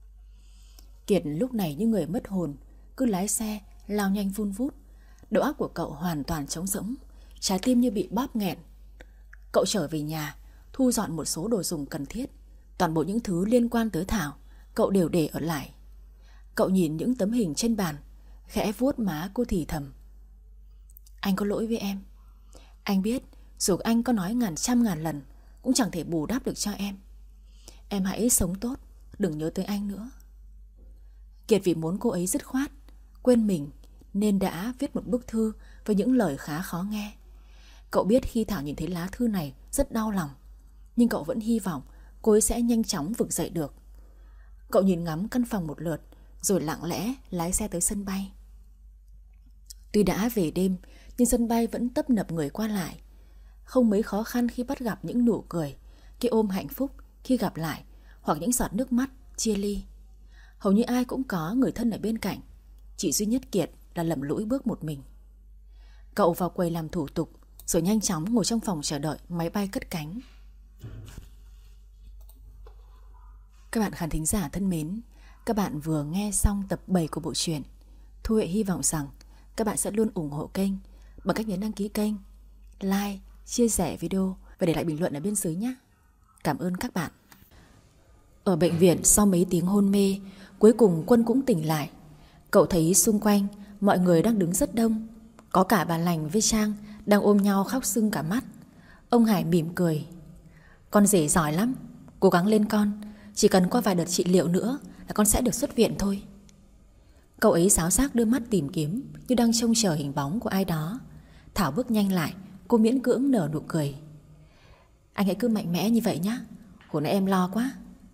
Kiệt lúc này như người mất hồn, cứ lái xe lao nhanh vun vút. Đầu óc của cậu hoàn toàn trống rỗng, trái tim như bị bóp nghẹn. Cậu trở về nhà, thu dọn một số đồ dùng cần thiết. Toàn bộ những thứ liên quan tới Thảo cậu đều để ở lại. Cậu nhìn những tấm hình trên bàn, khẽ vuốt má cô thì thầm. Anh có lỗi với em. Anh biết dù anh có nói ngàn trăm ngàn lần cũng chẳng thể bù đắp được cho em. Em hãy sống tốt, đừng nhớ tới anh nữa. Kiệt vì muốn cô ấy dứt khoát, quên mình, nên đã viết một bức thư với những lời khá khó nghe. Cậu biết khi Thảo nhìn thấy lá thư này rất đau lòng, nhưng cậu vẫn hy vọng cô ấy sẽ nhanh chóng vực dậy được. Cậu nhìn ngắm căn phòng một lượt, rồi lặng lẽ lái xe tới sân bay. Tuy đã về đêm, nhưng sân bay vẫn tấp nập người qua lại. Không mấy khó khăn khi bắt gặp những nụ cười, cái ôm hạnh phúc khi gặp lại, hoặc những giọt nước mắt chia ly. Hầu như ai cũng có người thân ở bên cạnh. Chỉ duy nhất Kiệt là lầm lũi bước một mình. Cậu vào quầy làm thủ tục, rồi nhanh chóng ngồi trong phòng chờ đợi máy bay cất cánh. Các bạn khán thính giả thân mến, các bạn vừa nghe xong tập bảy của bộ truyện. Thu Huệ hy vọng rằng các bạn sẽ luôn ủng hộ kênh bằng cách nhấn đăng ký kênh, like, chia sẻ video và để lại bình luận ở bên dưới nhé. Cảm ơn các bạn. Ở bệnh viện sau mấy tiếng hôn mê, cuối cùng Quân cũng tỉnh lại. Cậu thấy xung quanh mọi người đang đứng rất đông. Có cả bà Lành với Trang đang ôm nhau khóc sưng cả mắt. Ông Hải mỉm cười. Con rể giỏi lắm, cố gắng lên con. Chỉ cần qua vài đợt trị liệu nữa là con sẽ được xuất viện thôi. Cậu ấy sáo xác đưa mắt tìm kiếm, như đang trông chờ hình bóng của ai đó. Thảo bước nhanh lại. Cô miễn cưỡng nở nụ cười. Anh hãy cứ mạnh mẽ như vậy nhé. Hồi nãy em lo quá.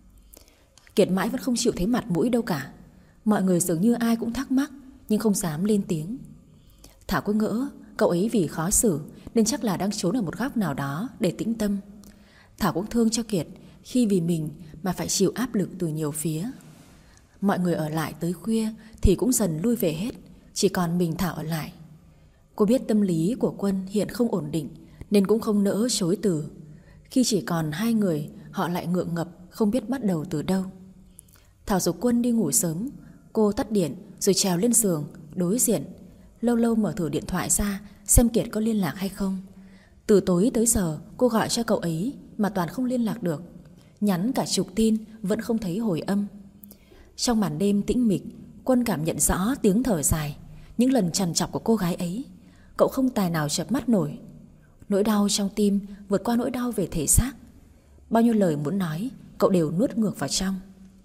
Kiệt mãi vẫn không chịu thấy mặt mũi đâu cả. Mọi người dường như ai cũng thắc mắc, nhưng không dám lên tiếng. Thảo cứ ngỡ cậu ấy vì khó xử nên chắc là đang trốn ở một góc nào đó để tĩnh tâm. Thảo cũng thương cho Kiệt khi vì mình mà phải chịu áp lực từ nhiều phía. Mọi người ở lại tới khuya thì cũng dần lui về hết, chỉ còn mình Thảo ở lại. Cô biết tâm lý của Quân hiện không ổn định nên cũng không nỡ chối từ. Khi chỉ còn hai người, họ lại ngượng ngập không biết bắt đầu từ đâu. Thảo giục Quân đi ngủ sớm. Cô tắt điện rồi trèo lên giường đối diện. Lâu lâu mở thử điện thoại ra xem Kiệt có liên lạc hay không. Từ tối tới giờ cô gọi cho cậu ấy mà toàn không liên lạc được. Nhắn cả chục tin vẫn không thấy hồi âm. Trong màn đêm tĩnh mịch, Quân cảm nhận rõ tiếng thở dài, những lần trằn trọc của cô gái ấy. Cậu không tài nào chợp mắt nổi. Nỗi đau trong tim vượt qua nỗi đau về thể xác. Bao nhiêu lời muốn nói cậu đều nuốt ngược vào trong.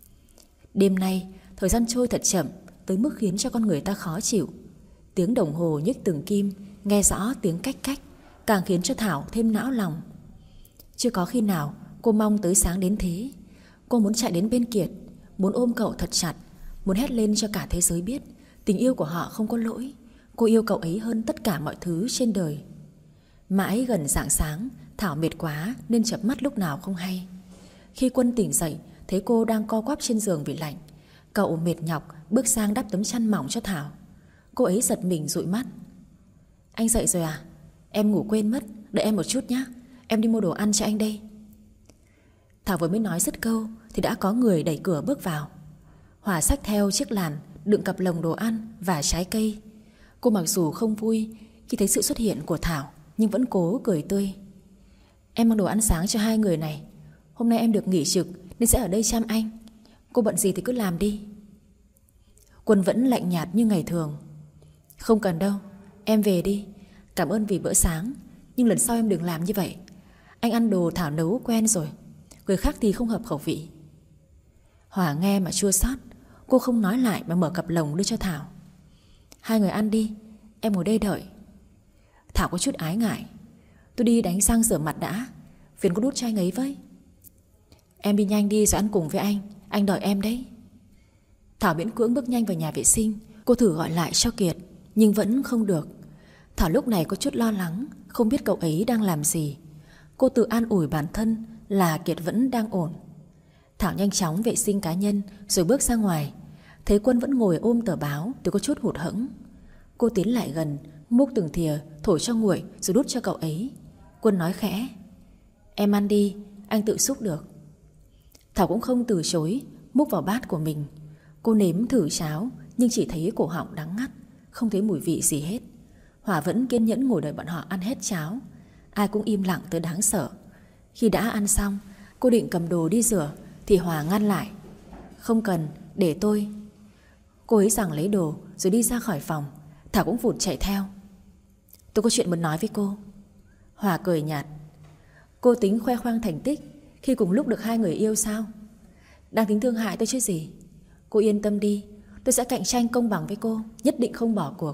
Đêm nay thời gian trôi thật chậm, tới mức khiến cho con người ta khó chịu. Tiếng đồng hồ nhích từng kim, nghe rõ tiếng cách cách, càng khiến cho Thảo thêm não lòng. Chưa có khi nào cô mong tới sáng đến thế. Cô muốn chạy đến bên Kiệt, muốn ôm cậu thật chặt, muốn hét lên cho cả thế giới biết tình yêu của họ không có lỗi. Cô yêu cậu ấy hơn tất cả mọi thứ trên đời. Mãi gần rạng sáng, Thảo mệt quá nên chợp mắt lúc nào không hay. Khi Quân tỉnh dậy, thấy cô đang co quắp trên giường vì lạnh. Cậu mệt nhọc bước sang đắp tấm chăn mỏng cho Thảo. Cô ấy giật mình dụi mắt. Anh dậy rồi à? Em ngủ quên mất, đợi em một chút nhé. Em đi mua đồ ăn cho anh đây. Thảo vừa mới nói dứt câu thì đã có người đẩy cửa bước vào. Hòa xách theo chiếc làn đựng cặp lồng đồ ăn và trái cây. Cô mặc dù không vui khi thấy sự xuất hiện của Thảo, nhưng vẫn cố cười tươi. Em mang đồ ăn sáng cho hai người này. Hôm nay em được nghỉ trực nên sẽ ở đây chăm anh. Cô bận gì thì cứ làm đi. Quân vẫn lạnh nhạt như ngày thường. Không cần đâu, em về đi. Cảm ơn vì bữa sáng, nhưng lần sau em đừng làm như vậy. Anh ăn đồ Thảo nấu quen rồi, người khác thì không hợp khẩu vị. Hòa nghe mà chua xót. Cô không nói lại mà mở cặp lồng đưa cho Thảo. Hai người ăn đi, em ngồi đây đợi. Thảo có chút ái ngại. Tôi đi đánh răng rửa mặt đã, phiền cô đút cho anh ấy với. Em đi nhanh đi rồi ăn cùng với anh, anh đợi em đấy. Thảo miễn cưỡng bước nhanh vào nhà vệ sinh. Cô thử gọi lại cho Kiệt nhưng vẫn không được. Thảo lúc này có chút lo lắng, không biết cậu ấy đang làm gì. Cô tự an ủi bản thân là Kiệt vẫn đang ổn. Thảo nhanh chóng vệ sinh cá nhân rồi bước ra ngoài. Thấy Quân vẫn ngồi ôm tờ báo thì có chút hụt hẫng. Cô tiến lại gần, múc từng thìa thổi cho nguội rồi đút cho cậu ấy. Quân nói khẽ: Em ăn đi, anh tự xúc được. Thảo cũng không từ chối, múc vào bát của mình. Cô nếm thử cháo nhưng chỉ thấy cổ họng đắng ngắt, không thấy mùi vị gì hết. Hòa vẫn kiên nhẫn ngồi đợi bọn họ ăn hết cháo. Ai cũng im lặng tới đáng sợ. Khi đã ăn xong, cô định cầm đồ đi rửa thì Hòa ngăn lại. Không cần, để tôi. Cô ấy rằng lấy đồ rồi đi ra khỏi phòng. Thảo cũng vụt chạy theo. Tôi có chuyện muốn nói với cô. Hòa cười nhạt. Cô tính khoe khoang thành tích khi cùng lúc được hai người yêu sao? Đang tính thương hại tôi chứ gì. Cô yên tâm đi, tôi sẽ cạnh tranh công bằng với cô, nhất định không bỏ cuộc.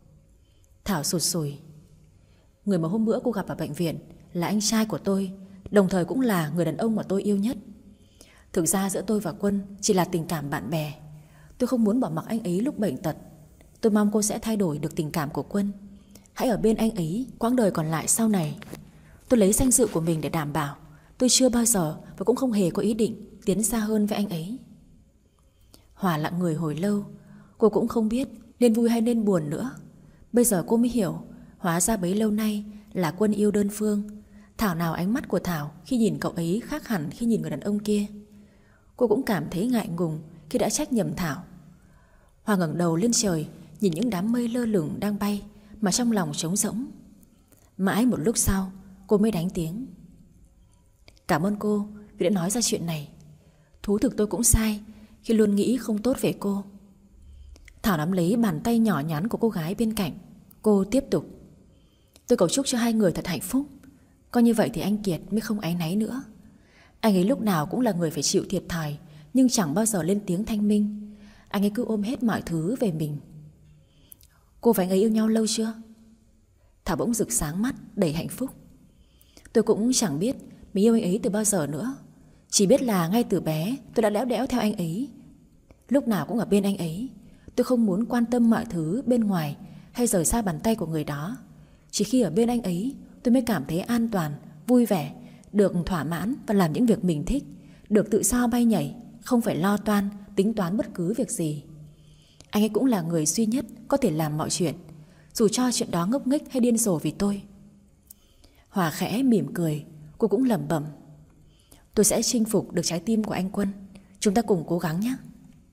Thảo sụt sùi. Người mà hôm bữa cô gặp ở bệnh viện là anh trai của tôi, đồng thời cũng là người đàn ông mà tôi yêu nhất. Thực ra giữa tôi và Quân chỉ là tình cảm bạn bè. Tôi không muốn bỏ mặc anh ấy lúc bệnh tật. Tôi mong cô sẽ thay đổi được tình cảm của Quân. Hãy ở bên anh ấy quãng đời còn lại sau này. Tôi lấy danh dự của mình để đảm bảo tôi chưa bao giờ và cũng không hề có ý định tiến xa hơn với anh ấy. Hòa lặng người hồi lâu. Cô cũng không biết nên vui hay nên buồn nữa. Bây giờ cô mới hiểu, hóa ra bấy lâu nay là Quân yêu đơn phương. Thảo nào ánh mắt của Thảo khi nhìn cậu ấy khác hẳn khi nhìn người đàn ông kia. Cô cũng cảm thấy ngại ngùng khi đã trách nhầm Thảo. Hòa ngẩng đầu lên trời, nhìn những đám mây lơ lửng đang bay mà trong lòng trống rỗng. Mãi một lúc sau cô mới đánh tiếng. Cảm ơn cô vì đã nói ra chuyện này. Thú thực tôi cũng sai khi luôn nghĩ không tốt về cô. Thảo nắm lấy bàn tay nhỏ nhắn của cô gái bên cạnh. Cô tiếp tục. Tôi cầu chúc cho hai người thật hạnh phúc. Coi như vậy thì anh Kiệt mới không áy náy nữa. Anh ấy lúc nào cũng là người phải chịu thiệt thòi, nhưng chẳng bao giờ lên tiếng thanh minh. Anh ấy cứ ôm hết mọi thứ về mình. Cô và anh ấy yêu nhau lâu chưa? Thảo bỗng rực sáng mắt đầy hạnh phúc. Tôi cũng chẳng biết mình yêu anh ấy từ bao giờ nữa. Chỉ biết là ngay từ bé tôi đã lẽo đẽo theo anh ấy, lúc nào cũng ở bên anh ấy. Tôi không muốn quan tâm mọi thứ bên ngoài hay rời xa bàn tay của người đó. Chỉ khi ở bên anh ấy tôi mới cảm thấy an toàn, vui vẻ, được thỏa mãn và làm những việc mình thích, được tự do bay nhảy, không phải lo toan, tính toán bất cứ việc gì. Anh ấy cũng là người duy nhất có thể làm mọi chuyện, dù cho chuyện đó ngốc nghếch hay điên rồ vì tôi. Hòa khẽ mỉm cười. Cô cũng lẩm bẩm. Tôi sẽ chinh phục được trái tim của anh Quân. Chúng ta cùng cố gắng nhé.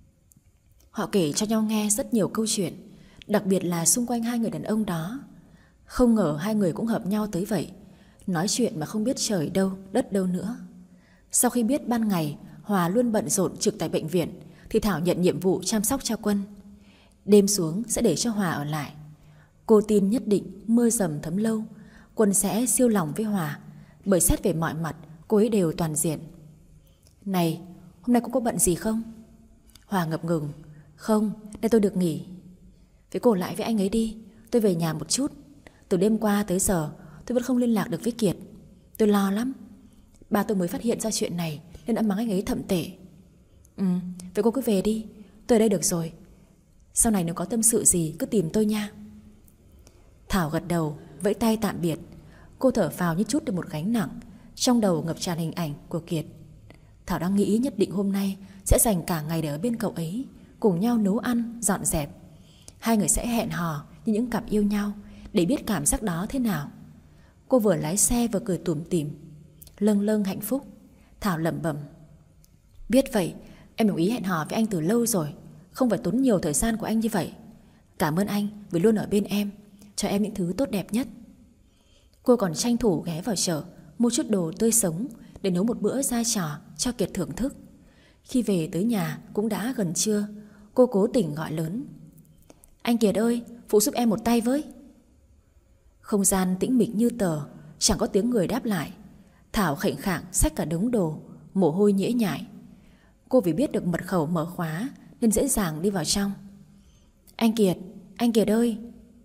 Họ kể cho nhau nghe rất nhiều câu chuyện, đặc biệt là xung quanh hai người đàn ông đó. Không ngờ hai người cũng hợp nhau tới vậy, nói chuyện mà không biết trời đâu đất đâu nữa. Sau khi biết ban ngày Hòa luôn bận rộn trực tại bệnh viện, thì Thảo nhận nhiệm vụ chăm sóc cho Quân. Đêm xuống sẽ để cho Hòa ở lại. Cô tin nhất định mưa dầm thấm lâu, Quân sẽ siêu lòng với Hòa, bởi xét về mọi mặt cô ấy đều toàn diện. Này, hôm nay cô có bận gì không? Hòa ngập ngừng. Không, nay tôi được nghỉ. Với cô lại với anh ấy đi, tôi về nhà một chút. Từ đêm qua tới giờ tôi vẫn không liên lạc được với Kiệt. Tôi lo lắm. Ba tôi mới phát hiện ra chuyện này nên đã mắng anh ấy thậm tệ. Ừ, vậy cô cứ về đi, tôi ở đây được rồi. Sau này nếu có tâm sự gì cứ tìm tôi nha. Thảo gật đầu, vẫy tay tạm biệt. Cô thở phào như chút được một gánh nặng. Trong đầu ngập tràn hình ảnh của Kiệt. Thảo đang nghĩ nhất định hôm nay sẽ dành cả ngày để ở bên cậu ấy, cùng nhau nấu ăn, dọn dẹp. Hai người sẽ hẹn hò như những cặp yêu nhau, để biết cảm giác đó thế nào. Cô vừa lái xe vừa cười tủm tỉm, lâng lâng hạnh phúc. Thảo lẩm bẩm. Biết vậy, em đồng ý hẹn hò với anh từ lâu rồi, không phải tốn nhiều thời gian của anh như vậy. Cảm ơn anh vì luôn ở bên em, cho em những thứ tốt đẹp nhất. Cô còn tranh thủ ghé vào chợ mua chút đồ tươi sống để nấu một bữa dai trò cho Kiệt thưởng thức. Khi về tới nhà cũng đã gần trưa. Cô cố tình gọi lớn. Anh Kiệt ơi, phụ giúp em một tay với. Không gian tĩnh mịch như tờ, chẳng có tiếng người đáp lại. Thảo khệnh khạng xách cả đống đồ, mồ hôi nhễ nhại. Cô vì biết được mật khẩu mở khóa nên dễ dàng đi vào trong. Anh Kiệt, anh Kiệt ơi.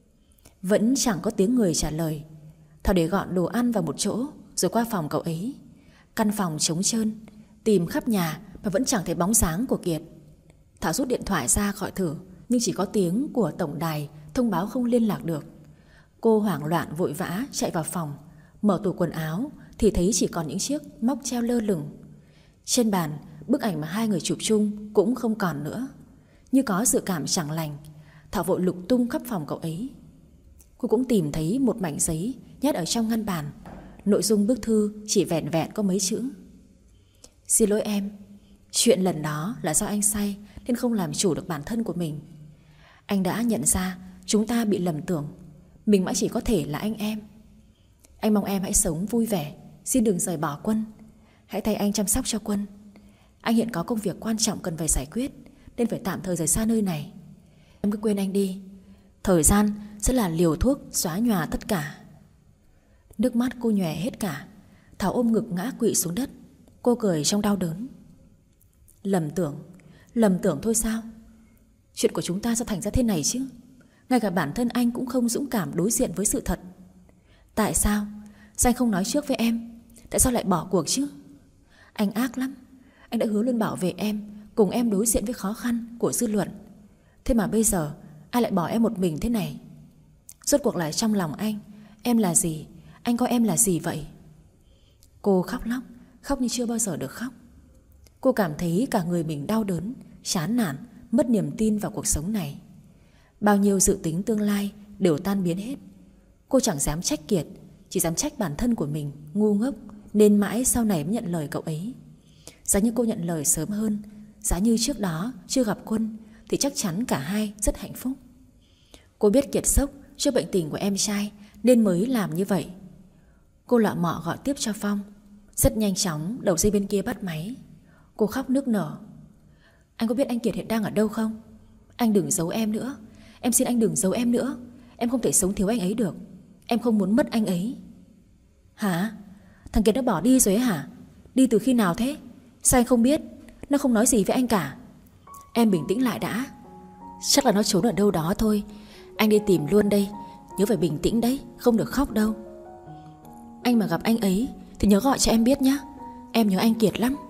Vẫn chẳng có tiếng người trả lời. Thảo để gọn đồ ăn vào một chỗ rồi qua phòng cậu ấy. Căn phòng trống trơn, tìm khắp nhà mà vẫn chẳng thấy bóng dáng của Kiệt. Thảo rút điện thoại ra gọi thử, nhưng chỉ có tiếng của tổng đài thông báo không liên lạc được. Cô hoảng loạn vội vã chạy vào phòng, mở tủ quần áo thì thấy chỉ còn những chiếc móc treo lơ lửng. Trên bàn, bức ảnh mà hai người chụp chung cũng không còn nữa. Như có dự cảm chẳng lành, Thảo vội lục tung khắp phòng cậu ấy. Cô cũng tìm thấy một mảnh giấy nhét ở trong ngăn bàn. Nội dung bức thư chỉ vẹn vẹn có mấy chữ. Xin lỗi em, chuyện lần đó là do anh say nên không làm chủ được bản thân của mình. Anh đã nhận ra chúng ta bị lầm tưởng, mình mãi chỉ có thể là anh em. Anh mong em hãy sống vui vẻ, xin đừng rời bỏ Quân. Hãy thay anh chăm sóc cho Quân. Anh hiện có công việc quan trọng cần phải giải quyết nên phải tạm thời rời xa nơi này. Em cứ quên anh đi, thời gian sẽ là liều thuốc xóa nhòa tất cả. Nước mắt cô nhòe hết cả. Thảo ôm ngực ngã quỵ xuống đất. Cô cười trong đau đớn. Lầm tưởng, lầm tưởng thôi sao? Chuyện của chúng ta sao thành ra thế này chứ? Ngay cả bản thân anh cũng không dũng cảm đối diện với sự thật. Tại sao? Sao anh không nói trước với em? Tại sao lại bỏ cuộc chứ? Anh ác lắm. Anh đã hứa luôn bảo vệ em, cùng em đối diện với khó khăn của dư luận. Thế mà bây giờ ai lại bỏ em một mình thế này? Rốt cuộc lại trong lòng anh, em là gì? Anh coi em là gì vậy? Cô khóc lóc, khóc như chưa bao giờ được khóc. Cô cảm thấy cả người mình đau đớn, chán nản, mất niềm tin vào cuộc sống này. Bao nhiêu dự tính tương lai đều tan biến hết. Cô chẳng dám trách Kiệt, chỉ dám trách bản thân của mình ngu ngốc nên mãi sau này mới nhận lời cậu ấy. Giá như cô nhận lời sớm hơn, giá như trước đó chưa gặp Quân, thì chắc chắn cả hai rất hạnh phúc. Cô biết Kiệt sốc trước bệnh tình của em trai nên mới làm như vậy. Cô lọ mọ gọi tiếp cho Phong, Rất nhanh chóng đầu dây bên kia bắt máy. Cô khóc nức nở. Anh có biết anh Kiệt hiện đang ở đâu không? Anh đừng giấu em nữa. Em xin anh đừng giấu em nữa. Em không thể sống thiếu anh ấy được. Em không muốn mất anh ấy. Hả? Thằng Kiệt nó bỏ đi rồi ấy hả? Đi từ khi nào thế? Sao anh không biết? Nó không nói gì với anh cả. Em bình tĩnh lại đã. Chắc là nó trốn ở đâu đó thôi. Anh đi tìm luôn đây. Nhớ phải bình tĩnh đấy, không được khóc đâu. Anh mà gặp anh ấy thì nhớ gọi cho em biết nhé. Em nhớ anh Kiệt lắm.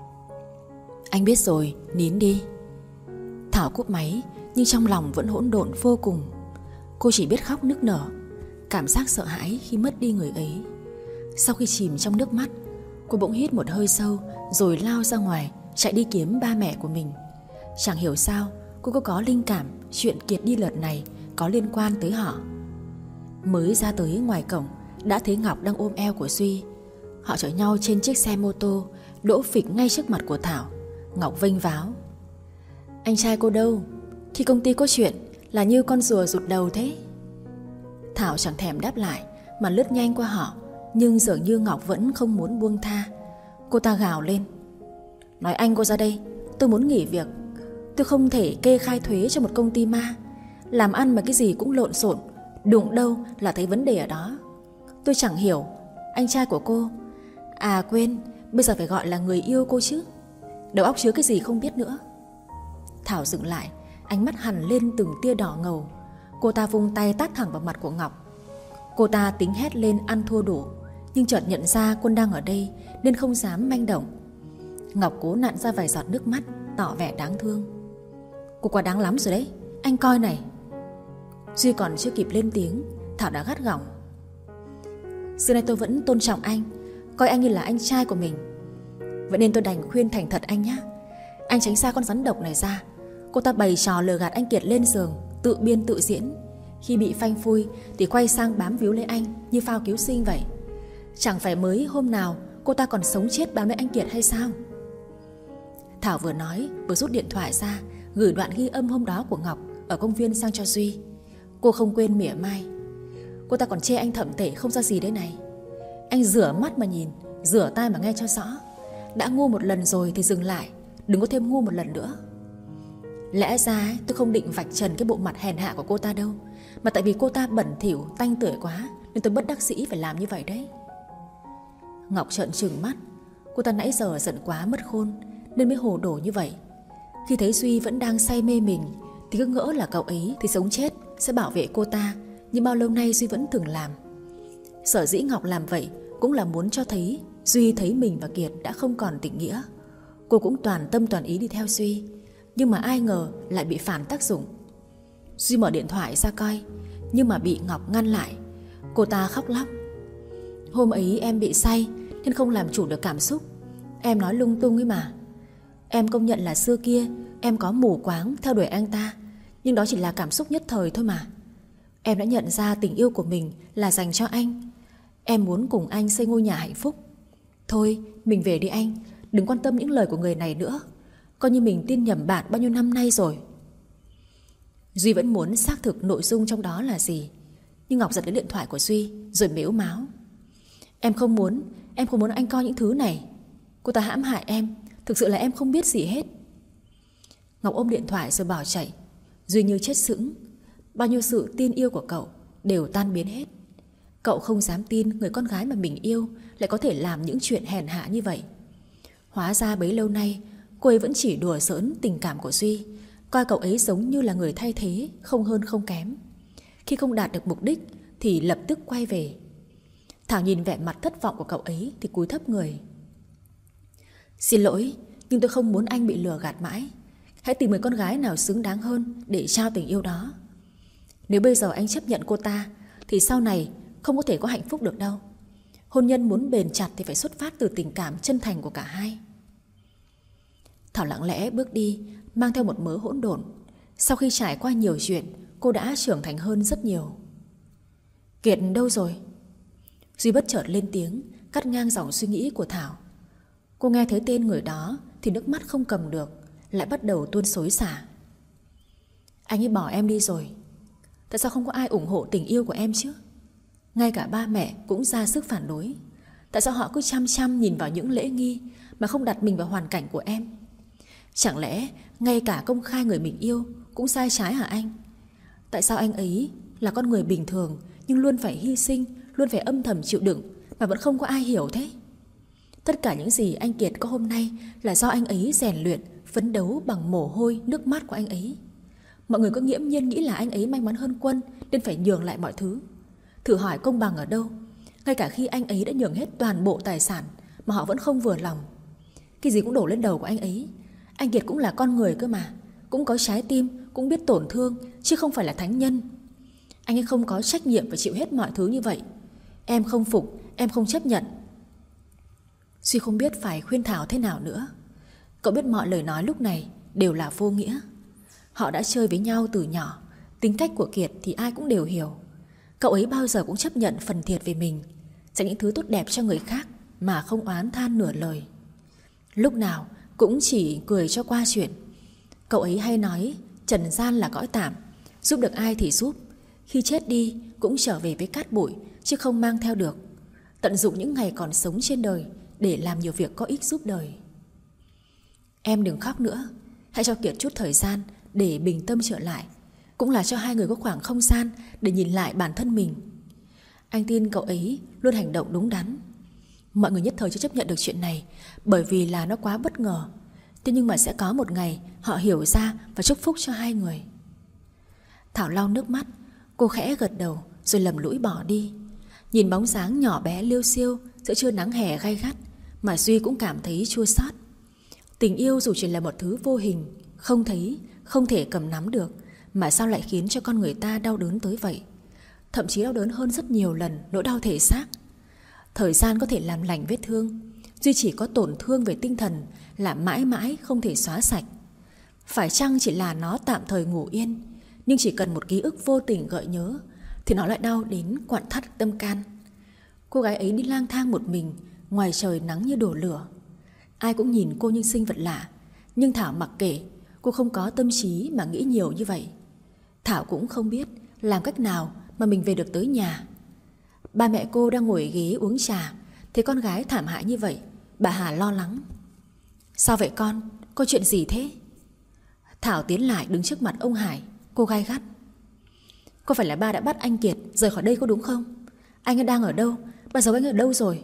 Anh biết rồi, nín đi. Thảo cúp máy, nhưng trong lòng vẫn hỗn độn vô cùng. Cô chỉ biết khóc nức nở. Cảm giác sợ hãi khi mất đi người ấy. Sau khi chìm trong nước mắt, cô bỗng hít một hơi sâu, rồi lao ra ngoài, chạy đi kiếm ba mẹ của mình. Chẳng hiểu sao cô có có linh cảm chuyện Kiệt đi lượt này có liên quan tới họ. Mới ra tới ngoài cổng đã thấy Ngọc đang ôm eo của Duy. Họ chở nhau trên chiếc xe mô tô đỗ phịch ngay trước mặt của Thảo. Ngọc vênh váo. Anh trai cô đâu? Khi công ty có chuyện là như con rùa rụt đầu thế. Thảo chẳng thèm đáp lại mà lướt nhanh qua họ. Nhưng dường như Ngọc vẫn không muốn buông tha. Cô ta gào lên. Nói anh cô ra đây. Tôi muốn nghỉ việc. Tôi không thể kê khai thuế cho một công ty ma. Làm ăn mà cái gì cũng lộn xộn. Đụng đâu là thấy vấn đề ở đó. Tôi chẳng hiểu. Anh trai của cô. À quên, bây giờ phải gọi là người yêu cô chứ. Đầu óc chứa cái gì không biết nữa. Thảo dừng lại, ánh mắt hằn lên từng tia đỏ ngầu. Cô ta vung tay tát thẳng vào mặt của Ngọc. Cô ta tính hét lên ăn thua đủ, nhưng chợt nhận ra Quân đang ở đây nên không dám manh động. Ngọc cố nặn ra vài giọt nước mắt, tỏ vẻ đáng thương. Cô quá đáng lắm rồi đấy, anh coi này. Duy còn chưa kịp lên tiếng, Thảo đã gắt gỏng. Xưa nay tôi vẫn tôn trọng anh, coi anh như là anh trai của mình. Vậy nên tôi đành khuyên thành thật anh nhé. Anh tránh xa con rắn độc này ra. Cô ta bày trò lừa gạt anh Kiệt lên giường, tự biên tự diễn. Khi bị phanh phui thì quay sang bám víu lấy anh như phao cứu sinh vậy. Chẳng phải mới hôm nào cô ta còn sống chết bám lấy anh Kiệt hay sao? Thảo vừa nói vừa rút điện thoại ra, gửi đoạn ghi âm hôm đó của Ngọc ở công viên sang cho Duy. Cô không quên mỉa mai. Cô ta còn chê anh thậm tệ không ra gì đấy này. Anh rửa mắt mà nhìn, rửa tai mà nghe cho rõ. Đã ngu một lần rồi thì dừng lại, đừng có thêm ngu một lần nữa. Lẽ ra ấy, tôi không định vạch trần cái bộ mặt hèn hạ của cô ta đâu, mà tại vì cô ta bẩn thỉu, tanh tưởi quá nên tôi bất đắc dĩ phải làm như vậy đấy. Ngọc trợn trừng mắt. Cô ta nãy giờ giận quá mất khôn nên mới hồ đồ như vậy. Khi thấy Duy vẫn đang say mê mình thì cứ ngỡ là cậu ấy thì sống chết sẽ bảo vệ cô ta, như bao lâu nay Duy vẫn thường làm. Sở dĩ Ngọc làm vậy cũng là muốn cho thấy Duy thấy mình và Kiệt đã không còn tình nghĩa. Cô cũng toàn tâm toàn ý đi theo Duy, nhưng mà ai ngờ lại bị phản tác dụng. Duy mở điện thoại ra coi, nhưng mà bị Ngọc ngăn lại. Cô ta khóc lóc. Hôm ấy em bị say nên không làm chủ được cảm xúc. Em nói lung tung ấy mà. Em công nhận là xưa kia em có mù quáng theo đuổi anh ta, nhưng đó chỉ là cảm xúc nhất thời thôi mà. Em đã nhận ra tình yêu của mình là dành cho anh. Em muốn cùng anh xây ngôi nhà hạnh phúc. Thôi mình về đi anh, đừng quan tâm những lời của người này nữa. Coi như mình tin nhầm bạn bao nhiêu năm nay rồi. Duy vẫn muốn xác thực nội dung trong đó là gì, nhưng Ngọc giật lấy điện thoại của Duy rồi mếu máo. Em không muốn, em không muốn anh coi những thứ này. Cô ta hãm hại em, thực sự là em không biết gì hết. Ngọc ôm điện thoại rồi bỏ chạy. Duy như chết sững. Bao nhiêu sự tin yêu của cậu đều tan biến hết. Cậu không dám tin người con gái mà mình yêu lại có thể làm những chuyện hèn hạ như vậy. Hóa ra bấy lâu nay cô ấy vẫn chỉ đùa giỡn tình cảm của Duy, coi cậu ấy giống như là người thay thế, không hơn không kém. Khi không đạt được mục đích thì lập tức quay về. Thảo nhìn vẻ mặt thất vọng của cậu ấy thì cúi thấp người. Xin lỗi, nhưng tôi không muốn anh bị lừa gạt mãi. Hãy tìm người con gái nào xứng đáng hơn để trao tình yêu đó. Nếu bây giờ anh chấp nhận cô ta thì sau này không có thể có hạnh phúc được đâu. Hôn nhân muốn bền chặt thì phải xuất phát từ tình cảm chân thành của cả hai. Thảo lặng lẽ bước đi, mang theo một mớ hỗn độn. Sau khi trải qua nhiều chuyện, cô đã trưởng thành hơn rất nhiều. Kiệt đâu rồi? Duy bất chợt lên tiếng, cắt ngang dòng suy nghĩ của Thảo. Cô nghe thấy tên người đó thì nước mắt không cầm được, lại bắt đầu tuôn xối xả. Anh ấy bỏ em đi rồi. Tại sao không có ai ủng hộ tình yêu của em chứ? Ngay cả ba mẹ cũng ra sức phản đối. Tại sao họ cứ chăm chăm nhìn vào những lễ nghi mà không đặt mình vào hoàn cảnh của em? Chẳng lẽ ngay cả công khai người mình yêu cũng sai trái hả anh? Tại sao anh ấy là con người bình thường nhưng luôn phải hy sinh, luôn phải âm thầm chịu đựng mà vẫn không có ai hiểu thế? Tất cả những gì anh Kiệt có hôm nay là do anh ấy rèn luyện, phấn đấu bằng mồ hôi, nước mắt của anh ấy. Mọi người có nghiễm nhiên nghĩ là anh ấy may mắn hơn Quân nên phải nhường lại mọi thứ. Thử hỏi công bằng ở đâu? Ngay cả khi anh ấy đã nhường hết toàn bộ tài sản mà họ vẫn không vừa lòng. Cái gì cũng đổ lên đầu của anh ấy. Anh Kiệt cũng là con người cơ mà, cũng có trái tim, cũng biết tổn thương, chứ không phải là thánh nhân. Anh ấy không có trách nhiệm phải chịu hết mọi thứ như vậy. Em không phục, em không chấp nhận. Duy không biết phải khuyên Thảo thế nào nữa. Cậu biết mọi lời nói lúc này đều là vô nghĩa. Họ đã chơi với nhau từ nhỏ. Tính cách của Kiệt thì ai cũng đều hiểu. Cậu ấy bao giờ cũng chấp nhận phần thiệt về mình, dành những thứ tốt đẹp cho người khác mà không oán than nửa lời. Lúc nào cũng chỉ cười cho qua chuyện. Cậu ấy hay nói trần gian là cõi tạm, giúp được ai thì giúp, khi chết đi cũng trở về với cát bụi, chứ không mang theo được. Tận dụng những ngày còn sống trên đời để làm nhiều việc có ích giúp đời. Em đừng khóc nữa. Hãy cho Kiệt chút thời gian để bình tâm trở lại, cũng là cho hai người có khoảng không gian để nhìn lại bản thân mình. Anh tin cậu ấy luôn hành động đúng đắn. Mọi người nhất thời chưa chấp nhận được chuyện này, bởi vì là nó quá bất ngờ. Thế nhưng mà sẽ có một ngày họ hiểu ra và chúc phúc cho hai người. Thảo lau nước mắt. Cô khẽ gật đầu rồi lầm lũi bỏ đi. Nhìn bóng dáng nhỏ bé liêu xiêu giữa trưa nắng hè gay gắt mà Duy cũng cảm thấy chua xót. Tình yêu dù chỉ là một thứ vô hình, không thấy, không thể cầm nắm được, mà sao lại khiến cho con người ta đau đớn tới vậy? Thậm chí đau đớn hơn rất nhiều lần nỗi đau thể xác. Thời gian có thể làm lành vết thương, Duy chỉ có tổn thương về tinh thần là mãi mãi không thể xóa sạch. Phải chăng chỉ là nó tạm thời ngủ yên, nhưng chỉ cần một ký ức vô tình gợi nhớ thì nó lại đau đến quặn thắt tâm can. Cô gái ấy đi lang thang một mình ngoài trời nắng như đổ lửa. Ai cũng nhìn cô như sinh vật lạ, nhưng Thảo mặc kệ. Cô không có tâm trí mà nghĩ nhiều như vậy. Thảo cũng không biết làm cách nào mà mình về được tới nhà. Ba mẹ cô đang ngồi ghế uống trà, thấy con gái thảm hại như vậy, bà Hà lo lắng. Sao vậy con? Có chuyện gì thế? Thảo tiến lại đứng trước mặt ông Hải. Cô gay gắt. Có phải là ba đã bắt anh Kiệt rời khỏi đây có đúng không? Anh ấy đang ở đâu? Ba giấu anh ở đâu rồi?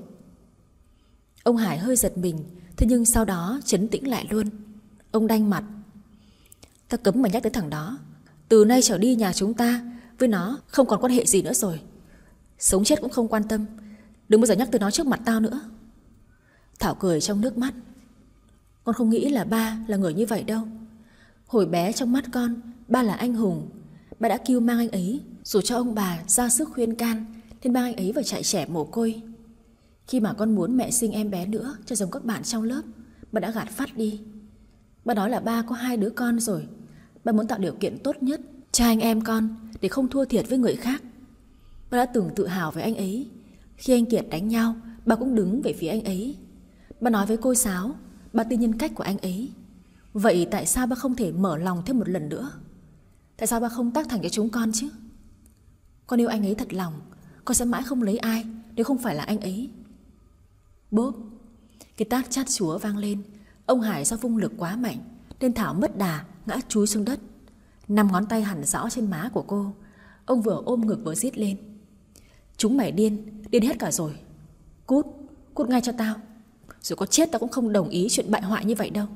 Ông Hải hơi giật mình, thế nhưng sau đó trấn tĩnh lại luôn. Ông đanh mặt. Ta cấm mà nhắc tới thằng đó. Từ nay trở đi nhà chúng ta với nó không còn quan hệ gì nữa rồi. Sống chết cũng không quan tâm. Đừng bao giờ nhắc tới nó trước mặt tao nữa. Thảo cười trong nước mắt. Con không nghĩ là ba là người như vậy đâu. Hồi bé trong mắt con, ba là anh hùng. Ba đã kêu mang anh ấy, dù cho ông bà ra sức khuyên can, nên mang anh ấy vào trại trẻ mồ côi. Khi mà con muốn mẹ sinh em bé nữa cho giống các bạn trong lớp, ba đã gạt phát đi. Ba nói là ba có hai đứa con rồi. Ba muốn tạo điều kiện tốt nhất cho anh em con để không thua thiệt với người khác. Ba đã từng tự hào với anh ấy. Khi anh Kiệt đánh nhau, ba cũng đứng về phía anh ấy. Ba nói với cô Sáo, ba tin nhân cách của anh ấy. Vậy tại sao ba không thể mở lòng thêm một lần nữa? Tại sao ba không tác thành cho chúng con chứ? Con yêu anh ấy thật lòng. Con sẽ mãi không lấy ai nếu không phải là anh ấy. Bốp. Cái tát chát chúa vang lên. Ông Hải do vung lực quá mạnh nên Thảo mất đà ngã chúi xuống đất. Năm ngón tay hằn rõ trên má của cô. Ông vừa ôm ngực vừa rít lên. Chúng mày điên, điên hết cả rồi. Cút, cút ngay cho tao. Rồi có chết tao cũng không đồng ý chuyện bại hoại như vậy đâu.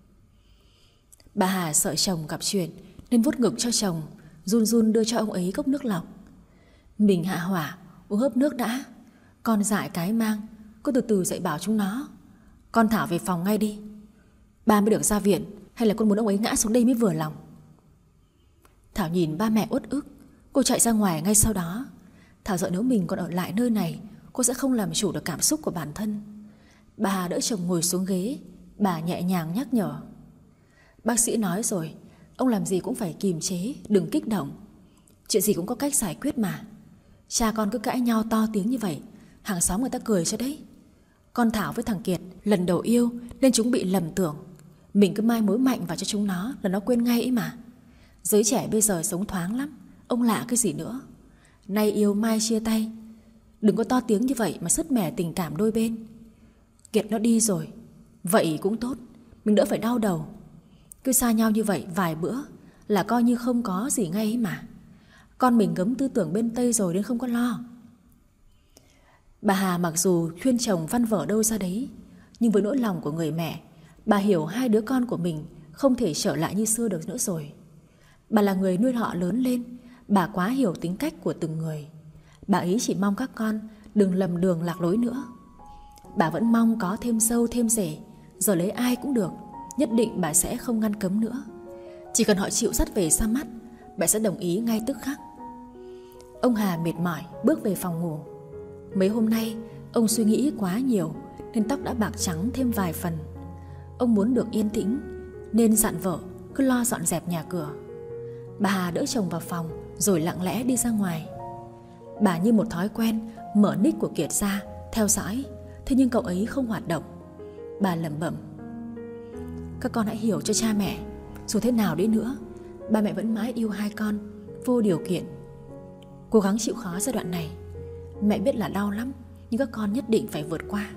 Bà Hà sợ chồng gặp chuyện nên vuốt ngực cho chồng, run run đưa cho ông ấy cốc nước lọc. Mình hạ hỏa, uống hớp nước đã. Con dại cái mang, cứ từ từ dạy bảo chúng nó. Con Thảo về phòng ngay đi. Ba mới được ra viện, hay là con muốn ông ấy ngã xuống đây mới vừa lòng? Thảo nhìn ba mẹ uất ức. Cô chạy ra ngoài ngay sau đó. Thảo sợ nếu mình còn ở lại nơi này, cô sẽ không làm chủ được cảm xúc của bản thân. Bà Hà đỡ chồng ngồi xuống ghế. Bà nhẹ nhàng nhắc nhở. Bác sĩ nói rồi, ông làm gì cũng phải kiềm chế, đừng kích động. Chuyện gì cũng có cách giải quyết mà. Cha con cứ cãi nhau to tiếng như vậy, hàng xóm người ta cười cho đấy. Con Thảo với thằng Kiệt lần đầu yêu nên chúng bị lầm tưởng. Mình cứ mai mối mạnh vào cho chúng nó là nó quên ngay ấy mà. Giới trẻ bây giờ sống thoáng lắm, ông lạ cái gì nữa. Nay yêu mai chia tay. Đừng có to tiếng như vậy mà sứt mẻ tình cảm đôi bên. Kiệt nó đi rồi, vậy cũng tốt, mình đỡ phải đau đầu. Cứ xa nhau như vậy vài bữa là coi như không có gì ngay ấy mà. Con mình ngấm tư tưởng bên Tây rồi nên không có lo. Bà Hà mặc dù khuyên chồng văn vở đâu ra đấy, nhưng với nỗi lòng của người mẹ, bà hiểu hai đứa con của mình không thể trở lại như xưa được nữa rồi. Bà là người nuôi họ lớn lên, bà quá hiểu tính cách của từng người. Bà ấy chỉ mong các con đừng lầm đường lạc lối nữa. Bà vẫn mong có thêm dâu thêm rể, giờ lấy ai cũng được, nhất định bà sẽ không ngăn cấm nữa. Chỉ cần họ chịu dắt về xa mắt, bà sẽ đồng ý ngay tức khắc. Ông Hà mệt mỏi bước về phòng ngủ. Mấy hôm nay ông suy nghĩ quá nhiều nên tóc đã bạc trắng thêm vài phần. Ông muốn được yên tĩnh nên dặn vợ cứ lo dọn dẹp nhà cửa. Bà Hà đỡ chồng vào phòng rồi lặng lẽ đi ra ngoài. Bà như một thói quen mở nick của Kiệt ra theo dõi, thế nhưng cậu ấy không hoạt động. Bà lẩm bẩm: các con hãy hiểu cho cha mẹ, dù thế nào đi nữa ba mẹ vẫn mãi yêu hai con vô điều kiện. Cố gắng chịu khó giai đoạn này. Mẹ biết là đau lắm, nhưng các con nhất định phải vượt qua.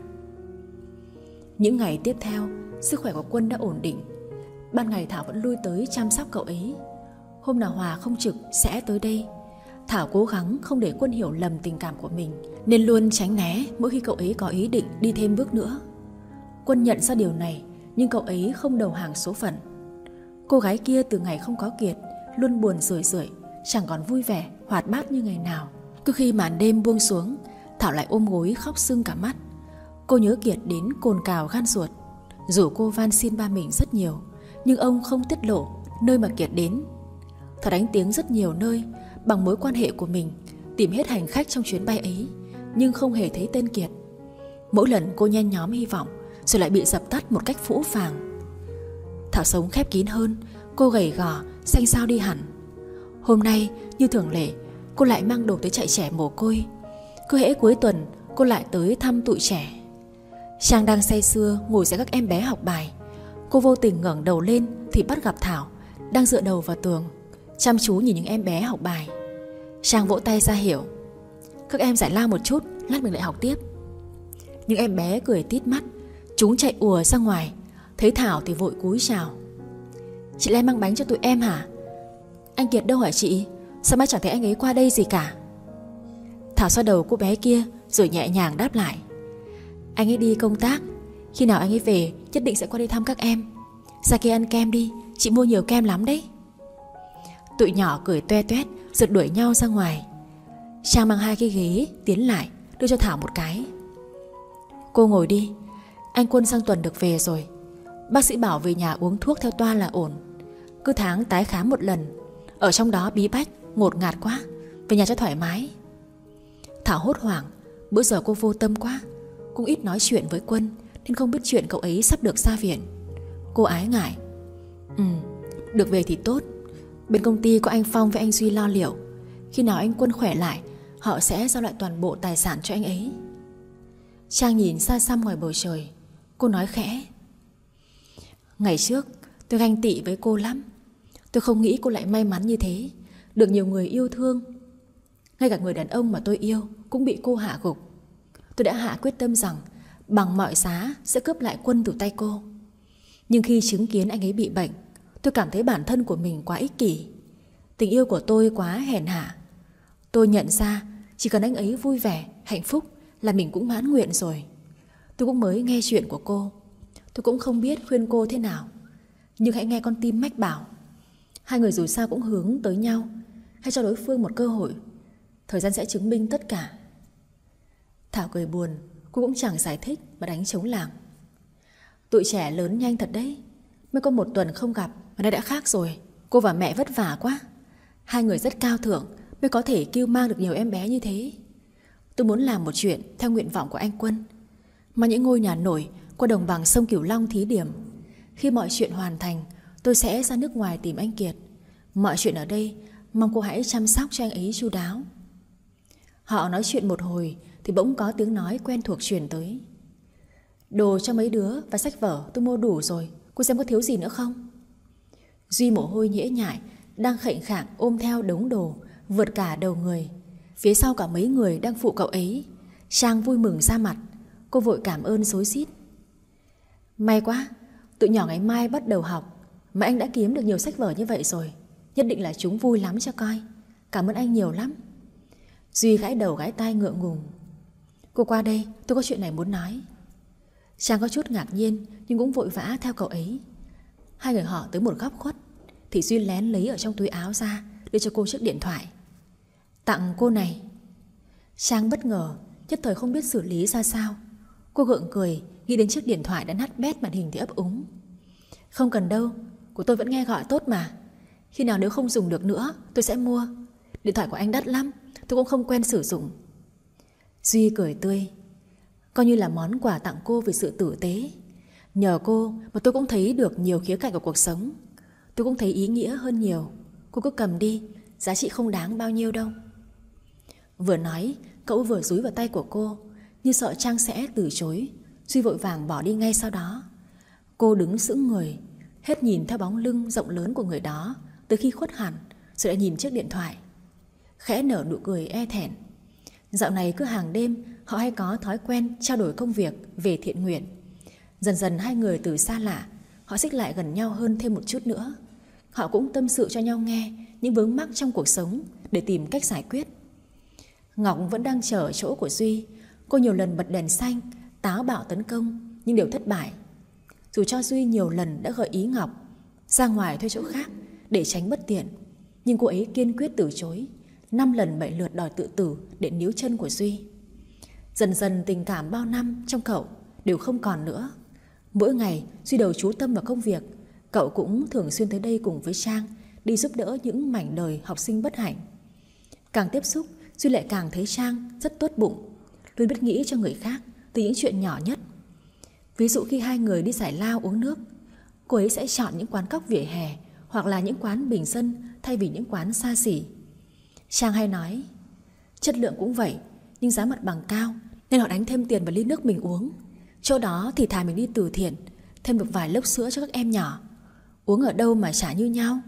Những ngày tiếp theo, sức khỏe của Quân đã ổn định. Ban ngày Thảo vẫn lui tới chăm sóc cậu ấy. Hôm nào Hòa không trực sẽ tới đây. Thảo cố gắng không để Quân hiểu lầm tình cảm của mình, nên luôn tránh né mỗi khi cậu ấy có ý định đi thêm bước nữa. Quân nhận ra điều này, nhưng cậu ấy không đầu hàng số phận. Cô gái kia từ ngày không có Kiệt luôn buồn rười rượi, chẳng còn vui vẻ, hoạt bát như ngày nào. Cứ khi màn đêm buông xuống, Thảo lại ôm gối khóc sưng cả mắt. Cô nhớ Kiệt đến cồn cào gan ruột. Dù cô van xin ba mình rất nhiều, nhưng ông không tiết lộ nơi mà Kiệt đến. Thảo đánh tiếng rất nhiều nơi bằng mối quan hệ của mình, tìm hết hành khách trong chuyến bay ấy, nhưng không hề thấy tên Kiệt. Mỗi lần cô nhen nhóm hy vọng rồi lại bị dập tắt một cách phũ phàng. Thảo sống khép kín hơn, cô gầy gò, xanh xao đi hẳn. Hôm nay như thường lệ, cô lại mang đồ tới trại trẻ mồ côi. Cứ hễ cuối tuần cô lại tới thăm tụi trẻ. Trang đang say sưa ngồi dạy các em bé học bài. Cô vô tình ngẩng đầu lên thì bắt gặp Thảo đang dựa đầu vào tường, chăm chú nhìn những em bé học bài. Trang vỗ tay ra hiệu: các em giải lao một chút, lát mình lại học tiếp. Những em bé cười tít mắt. Chúng chạy ùa ra ngoài. Thấy Thảo thì vội cúi chào: chị Lem mang bánh cho tụi em hả? Anh Kiệt đâu hả chị? Sao mai chẳng thấy anh ấy qua đây gì cả? Thảo xoa đầu cô bé kia rồi nhẹ nhàng đáp lại: anh ấy đi công tác, khi nào anh ấy về nhất định sẽ qua đây thăm các em. Ra kia ăn kem đi, chị mua nhiều kem lắm đấy. Tụi nhỏ cười toe toét rượt đuổi nhau ra ngoài. Trang mang hai cái ghế tiến lại đưa cho Thảo một cái: cô ngồi đi, anh Quân sang tuần được về rồi. Bác sĩ bảo về nhà uống thuốc theo toa là ổn. Cứ tháng tái khám một lần, ở trong đó bí bách, ngột ngạt quá, về nhà cho thoải mái. Thảo hốt hoảng. Bữa giờ cô vô tâm quá, cũng ít nói chuyện với Quân nên không biết chuyện cậu ấy sắp được ra viện. Cô ái ngại: Ừ, được về thì tốt. Bên công ty có anh Phong với anh Duy lo liệu. Khi nào anh Quân khỏe lại, họ sẽ giao lại toàn bộ tài sản cho anh ấy. Trang nhìn xa xăm ngoài bầu trời. Cô nói khẽ: ngày trước tôi ganh tị với cô lắm. Tôi không nghĩ cô lại may mắn như thế, được nhiều người yêu thương. Ngay cả người đàn ông mà tôi yêu cũng bị cô hạ gục. Tôi đã hạ quyết tâm rằng bằng mọi giá sẽ cướp lại Quân từ tay cô. Nhưng khi chứng kiến anh ấy bị bệnh, tôi cảm thấy bản thân của mình quá ích kỷ. Tình yêu của tôi quá hèn hạ. Tôi nhận ra chỉ cần anh ấy vui vẻ, hạnh phúc là mình cũng mãn nguyện rồi. Tôi cũng mới nghe chuyện của cô. Tôi cũng không biết khuyên cô thế nào, nhưng hãy nghe con tim mách bảo. Hai người dù sao cũng hướng tới nhau. Hãy cho đối phương một cơ hội. Thời gian sẽ chứng minh tất cả. Thảo cười buồn. Cô cũng chẳng giải thích mà đánh trống lảng: tụi trẻ lớn nhanh thật đấy. Mới có một tuần không gặp mà nay đã khác rồi. Cô và mẹ vất vả quá. Hai người rất cao thượng mới có thể cưu mang được nhiều em bé như thế. Tôi muốn làm một chuyện theo nguyện vọng của anh Quân, mà những ngôi nhà nổi qua đồng bằng sông Cửu Long thí điểm. Khi mọi chuyện hoàn thành, tôi sẽ ra nước ngoài tìm anh Kiệt. Mọi chuyện ở đây mong cô hãy chăm sóc cho anh ấy chu đáo. Họ nói chuyện một hồi thì bỗng có tiếng nói quen thuộc truyền tới: đồ cho mấy đứa và sách vở tôi mua đủ rồi, cô xem có thiếu gì nữa không? Duy mồ hôi nhễ nhại đang khệnh khạng ôm theo đống đồ vượt cả đầu người. Phía sau cả mấy người đang phụ cậu ấy. Trang vui mừng ra mặt. Cô vội cảm ơn xối xít. May quá, tụi nhỏ ngày mai bắt đầu học mà anh đã kiếm được nhiều sách vở như vậy rồi. Nhất định là chúng vui lắm cho coi. Cảm ơn anh nhiều lắm. Duy gãi đầu gãi tai ngượng ngùng. Cô qua đây, tôi có chuyện này muốn nói. Trang có chút ngạc nhiên nhưng cũng vội vã theo cậu ấy. Hai người họ tới một góc khuất thì Duy lén lấy ở trong túi áo ra, đưa cho cô chiếc điện thoại. Tặng cô này. Trang bất ngờ, nhất thời không biết xử lý ra sao. Cô gượng cười, nghĩ đến chiếc điện thoại đã nát bét, màn hình thì ấp úng. Không cần đâu, của tôi vẫn nghe gọi tốt mà. Khi nào nếu không dùng được nữa tôi sẽ mua. Điện thoại của anh đắt lắm, tôi cũng không quen sử dụng. Duy cười tươi. Coi như là món quà tặng cô vì sự tử tế. Nhờ cô mà tôi cũng thấy được nhiều khía cạnh của cuộc sống. Tôi cũng thấy ý nghĩa hơn nhiều. Cô cứ cầm đi, giá trị không đáng bao nhiêu đâu. Vừa nói, cậu vừa dúi vào tay của cô, như sợ Trang sẽ từ chối. Duy vội vàng bỏ đi ngay sau đó. Cô đứng sững người, hết nhìn theo bóng lưng rộng lớn của người đó, tới khi khuất hẳn, rồi lại nhìn chiếc điện thoại, khẽ nở nụ cười e thẹn. Dạo này cứ hàng đêm họ hay có thói quen trao đổi công việc về thiện nguyện. Dần dần hai người từ xa lạ, họ xích lại gần nhau hơn thêm một chút nữa. Họ cũng tâm sự cho nhau nghe những vướng mắc trong cuộc sống để tìm cách giải quyết. Ngọc vẫn đang chờ ở chỗ của Duy. Cô nhiều lần bật đèn xanh, táo bạo tấn công nhưng đều thất bại. Dù cho Duy nhiều lần đã gợi ý Ngọc ra ngoài thuê chỗ khác để tránh bất tiện, nhưng cô ấy kiên quyết từ chối. Năm lần bảy lượt đòi tự tử để níu chân của Duy. Dần dần tình cảm bao năm trong cậu đều không còn nữa. Mỗi ngày Duy đều chú tâm vào công việc. Cậu cũng thường xuyên tới đây cùng với Trang, đi giúp đỡ những mảnh đời học sinh bất hạnh. Càng tiếp xúc, Duy lại càng thấy Trang rất tốt bụng, luôn biết nghĩ cho người khác từ những chuyện nhỏ nhất. Ví dụ khi hai người đi giải lao uống nước, cô ấy sẽ chọn những quán cóc vỉa hè hoặc là những quán bình dân thay vì những quán xa xỉ. Trang hay nói, chất lượng cũng vậy nhưng giá mặt bằng cao nên họ đánh thêm tiền vào ly nước mình uống. Chỗ đó thì thà mình đi từ thiện, thêm được vài lốc sữa cho các em nhỏ. Uống ở đâu mà chả như nhau.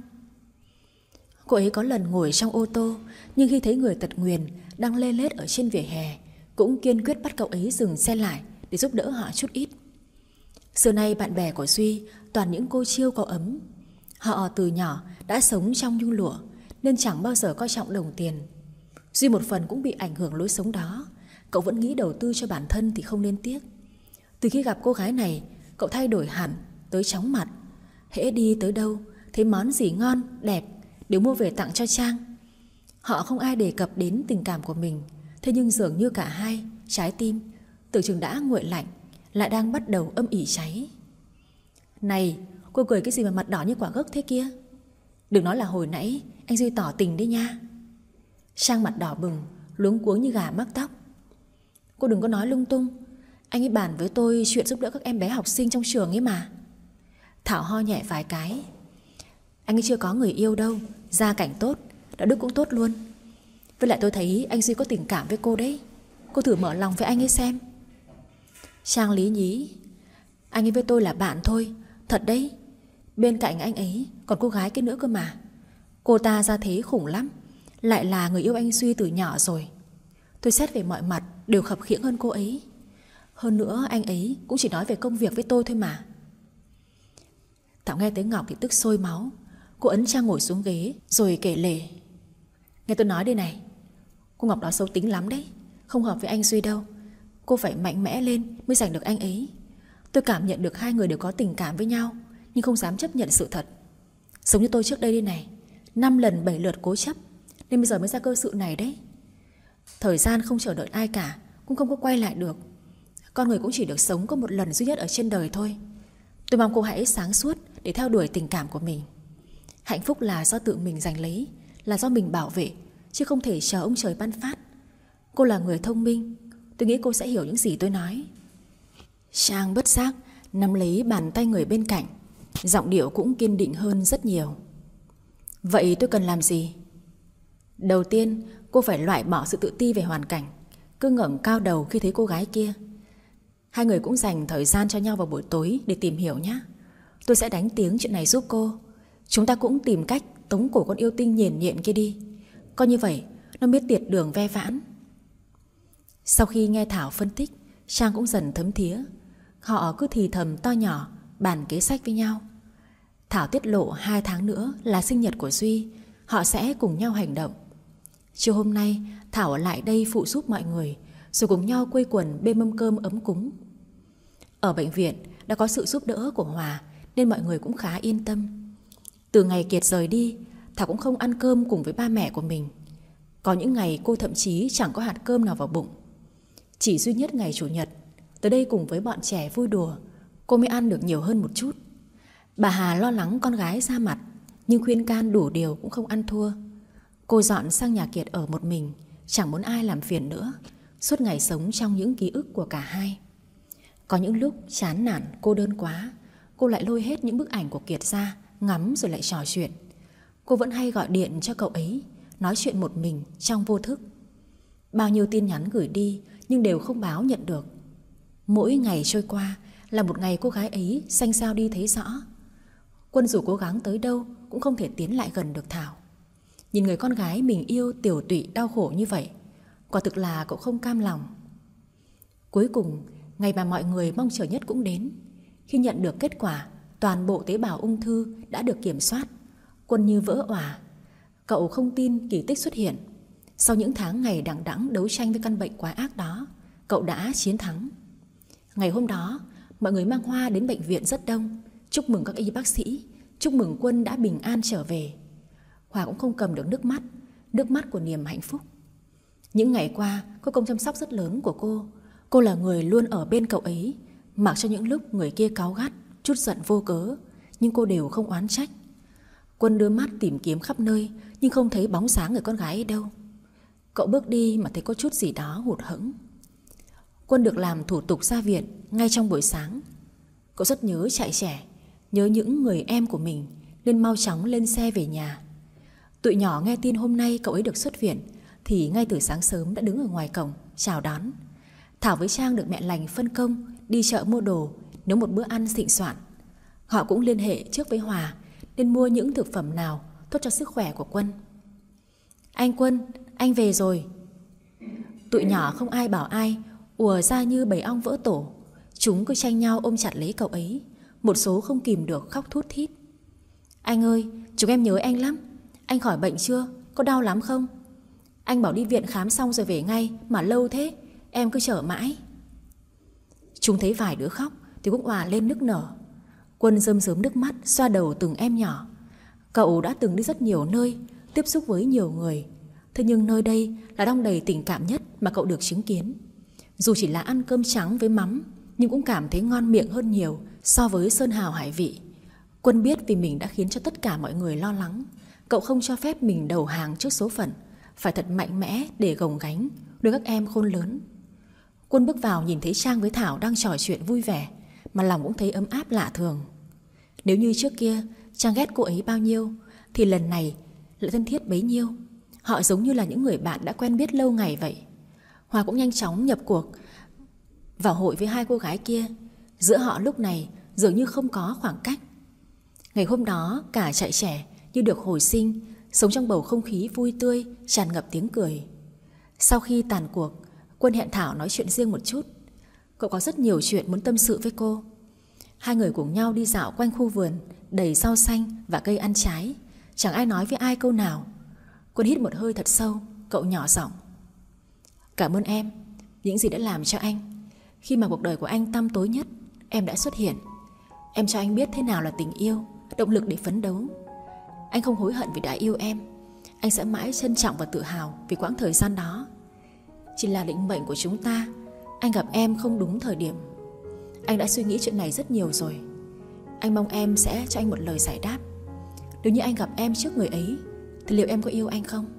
Cô ấy có lần ngồi trong ô tô, nhưng khi thấy người tật nguyền đang lê lết ở trên vỉa hè, cũng kiên quyết bắt cậu ấy dừng xe lại để giúp đỡ họ chút ít. Xưa nay bạn bè của Duy toàn những cô chiêu có ấm. Họ từ nhỏ đã sống trong nhung lụa nên chẳng bao giờ coi trọng đồng tiền. Duy một phần cũng bị ảnh hưởng lối sống đó. Cậu vẫn nghĩ đầu tư cho bản thân thì không nên tiếc. Từ khi gặp cô gái này, cậu thay đổi hẳn, tới chóng mặt. Hễ đi tới đâu, thấy món gì ngon, đẹp đều mua về tặng cho Trang. Họ không ai đề cập đến tình cảm của mình, thế nhưng dường như cả hai trái tim tưởng chừng đã nguội lạnh, lại đang bắt đầu âm ỉ cháy. Này, cô cười cái gì mà mặt đỏ như quả gấc thế kia? Đừng nói là hồi nãy anh Duy tỏ tình đấy nha. Trang mặt đỏ bừng, luống cuống như gà mắc tóc. Cô đừng có nói lung tung. Anh ấy bàn với tôi chuyện giúp đỡ các em bé học sinh trong trường ấy mà. Thảo ho nhẹ vài cái. Anh ấy chưa có người yêu đâu, gia cảnh tốt, đạo đức cũng tốt luôn. Với lại tôi thấy anh Duy có tình cảm với cô đấy. Cô thử mở lòng với anh ấy xem. Trang lý nhí. Anh ấy với tôi là bạn thôi. Thật đấy. Bên cạnh anh ấy còn cô gái kia nữa cơ mà. Cô ta ra thế khủng lắm, lại là người yêu anh Duy từ nhỏ rồi. Tôi xét về mọi mặt đều khập khiễng hơn cô ấy. Hơn nữa anh ấy cũng chỉ nói về công việc với tôi thôi mà. Thảo nghe tới Ngọc thì tức sôi máu. Cô ấn Trang ngồi xuống ghế rồi kể lể. Nghe tôi nói đây này, cô Ngọc đó xấu tính lắm đấy, không hợp với anh Duy đâu. Cô phải mạnh mẽ lên mới giành được anh ấy. Tôi cảm nhận được hai người đều có tình cảm với nhau, nhưng không dám chấp nhận sự thật. Giống như tôi trước đây đây này, năm lần bảy lượt cố chấp, nên bây giờ mới ra cơ sự này đấy. Thời gian không chờ đợi ai cả, cũng không có quay lại được. Con người cũng chỉ được sống có một lần duy nhất ở trên đời thôi. Tôi mong cô hãy sáng suốt để theo đuổi tình cảm của mình. Hạnh phúc là do tự mình giành lấy, là do mình bảo vệ, chứ không thể chờ ông trời ban phát. Cô là người thông minh, tôi nghĩ cô sẽ hiểu những gì tôi nói. Trang bất giác nắm lấy bàn tay người bên cạnh, giọng điệu cũng kiên định hơn rất nhiều. Vậy tôi cần làm gì? Đầu tiên, cô phải loại bỏ sự tự ti về hoàn cảnh, cứ ngẩng cao đầu khi thấy cô gái kia. Hai người cũng dành thời gian cho nhau vào buổi tối để tìm hiểu nhé. Tôi sẽ đánh tiếng chuyện này giúp cô. Chúng ta cũng tìm cách tống cổ con yêu tinh nhền nhện kia đi. Coi như vậy, nó biết tiệt đường ve vãn. Sau khi nghe Thảo phân tích, Trang cũng dần thấm thía. Họ cứ thì thầm to nhỏ bàn kế sách với nhau. Thảo tiết lộ hai tháng nữa là sinh nhật của Duy, họ sẽ cùng nhau hành động. Chiều hôm nay Thảo ở lại đây phụ giúp mọi người, rồi cùng nhau quây quần bên mâm cơm ấm cúng. Ở bệnh viện đã có sự giúp đỡ của Hòa nên mọi người cũng khá yên tâm. Từ ngày Kiệt rời đi, Thảo cũng không ăn cơm cùng với ba mẹ của mình. Có những ngày cô thậm chí chẳng có hạt cơm nào vào bụng. Chỉ duy nhất ngày Chủ nhật, tới đây cùng với bọn trẻ vui đùa, cô mới ăn được nhiều hơn một chút. Bà Hà lo lắng con gái ra mặt, nhưng khuyên can đủ điều cũng không ăn thua. Cô dọn sang nhà Kiệt ở một mình, chẳng muốn ai làm phiền nữa, suốt ngày sống trong những ký ức của cả hai. Có những lúc chán nản cô đơn quá, cô lại lôi hết những bức ảnh của Kiệt ra, ngắm rồi lại trò chuyện. Cô vẫn hay gọi điện cho cậu ấy, nói chuyện một mình trong vô thức. Bao nhiêu tin nhắn gửi đi nhưng đều không báo nhận được. Mỗi ngày trôi qua là một ngày cô gái ấy xanh xao đi thấy rõ. Quân dù cố gắng tới đâu cũng không thể tiến lại gần được Thảo. Nhìn người con gái mình yêu tiểu tụy đau khổ như vậy, quả thực là cậu không cam lòng. Cuối cùng, ngày mà mọi người mong chờ nhất cũng đến. Khi nhận được kết quả toàn bộ tế bào ung thư đã được kiểm soát, Quân như vỡ òa. Cậu không tin kỳ tích xuất hiện. Sau những tháng ngày đằng đẵng đấu tranh với căn bệnh quái ác đó, cậu đã chiến thắng. Ngày hôm đó, mọi người mang hoa đến bệnh viện rất đông, chúc mừng các y bác sĩ, chúc mừng Quân đã bình an trở về. Hòa cũng không cầm được nước mắt, nước mắt của niềm hạnh phúc. Những ngày qua, có công chăm sóc rất lớn của cô. Cô là người luôn ở bên cậu ấy, mặc cho những lúc người kia cáu gắt, chút giận vô cớ, nhưng cô đều không oán trách. Quân đưa mắt tìm kiếm khắp nơi, nhưng không thấy bóng dáng người con gái ấy đâu. Cậu bước đi mà thấy có chút gì đó hụt hẫng. Quân được làm thủ tục ra viện ngay trong buổi sáng. Cậu rất nhớ chạy trẻ, nhớ những người em của mình, nên mau chóng lên xe về nhà. Tụi nhỏ nghe tin hôm nay cậu ấy được xuất viện thì ngay từ sáng sớm đã đứng ở ngoài cổng chào đón. Thảo với Trang được mẹ lành phân công đi chợ mua đồ, nấu một bữa ăn xịn xoạn. Họ cũng liên hệ trước với Hòa nên mua những thực phẩm nào tốt cho sức khỏe của Quân. Anh Quân, anh về rồi. Tụi nhỏ không ai bảo ai, ùa ra như bầy ong vỡ tổ. Chúng cứ tranh nhau ôm chặt lấy cậu ấy, một số không kìm được khóc thút thít. Anh ơi, chúng em nhớ anh lắm. Anh khỏi bệnh chưa? Có đau lắm không? Anh bảo đi viện khám xong rồi về ngay, mà lâu thế, em cứ chờ mãi. Chúng thấy vài đứa khóc thì cũng òa lên nức nở. Quân rơm rớm nước mắt xoa đầu từng em nhỏ. Cậu đã từng đi rất nhiều nơi, tiếp xúc với nhiều người. Thế nhưng nơi đây là đong đầy tình cảm nhất mà cậu được chứng kiến. Dù chỉ là ăn cơm trắng với mắm, nhưng cũng cảm thấy ngon miệng hơn nhiều so với sơn hào hải vị. Quân biết vì mình đã khiến cho tất cả mọi người lo lắng. Cậu không cho phép mình đầu hàng trước số phận, phải thật mạnh mẽ để gồng gánh nuôi các em khôn lớn. Quân bước vào nhìn thấy Trang với Thảo đang trò chuyện vui vẻ, mà lòng cũng thấy ấm áp lạ thường. Nếu như trước kia Trang ghét cô ấy bao nhiêu, thì lần này lại thân thiết bấy nhiêu. Họ giống như là những người bạn đã quen biết lâu ngày vậy. Hòa cũng nhanh chóng nhập cuộc vào hội với hai cô gái kia. Giữa họ lúc này dường như không có khoảng cách. Ngày hôm đó cả trại trẻ như được hồi sinh, sống trong bầu không khí vui tươi, tràn ngập tiếng cười. Sau khi tàn cuộc, Quân hẹn Thảo nói chuyện riêng một chút. Cậu có rất nhiều chuyện muốn tâm sự với cô. Hai người cùng nhau đi dạo quanh khu vườn đầy rau xanh và cây ăn trái. Chẳng ai nói với ai câu nào. Quân hít một hơi thật sâu, cậu nhỏ giọng: Cảm ơn em, những gì đã làm cho anh. Khi mà cuộc đời của anh tăm tối nhất, em đã xuất hiện. Em cho anh biết thế nào là tình yêu, động lực để phấn đấu. Anh không hối hận vì đã yêu em. Anh sẽ mãi trân trọng và tự hào vì quãng thời gian đó. Chỉ là định mệnh của chúng ta, anh gặp em không đúng thời điểm. Anh đã suy nghĩ chuyện này rất nhiều rồi. Anh mong em sẽ cho anh một lời giải đáp. Nếu như anh gặp em trước người ấy, thì liệu em có yêu anh không?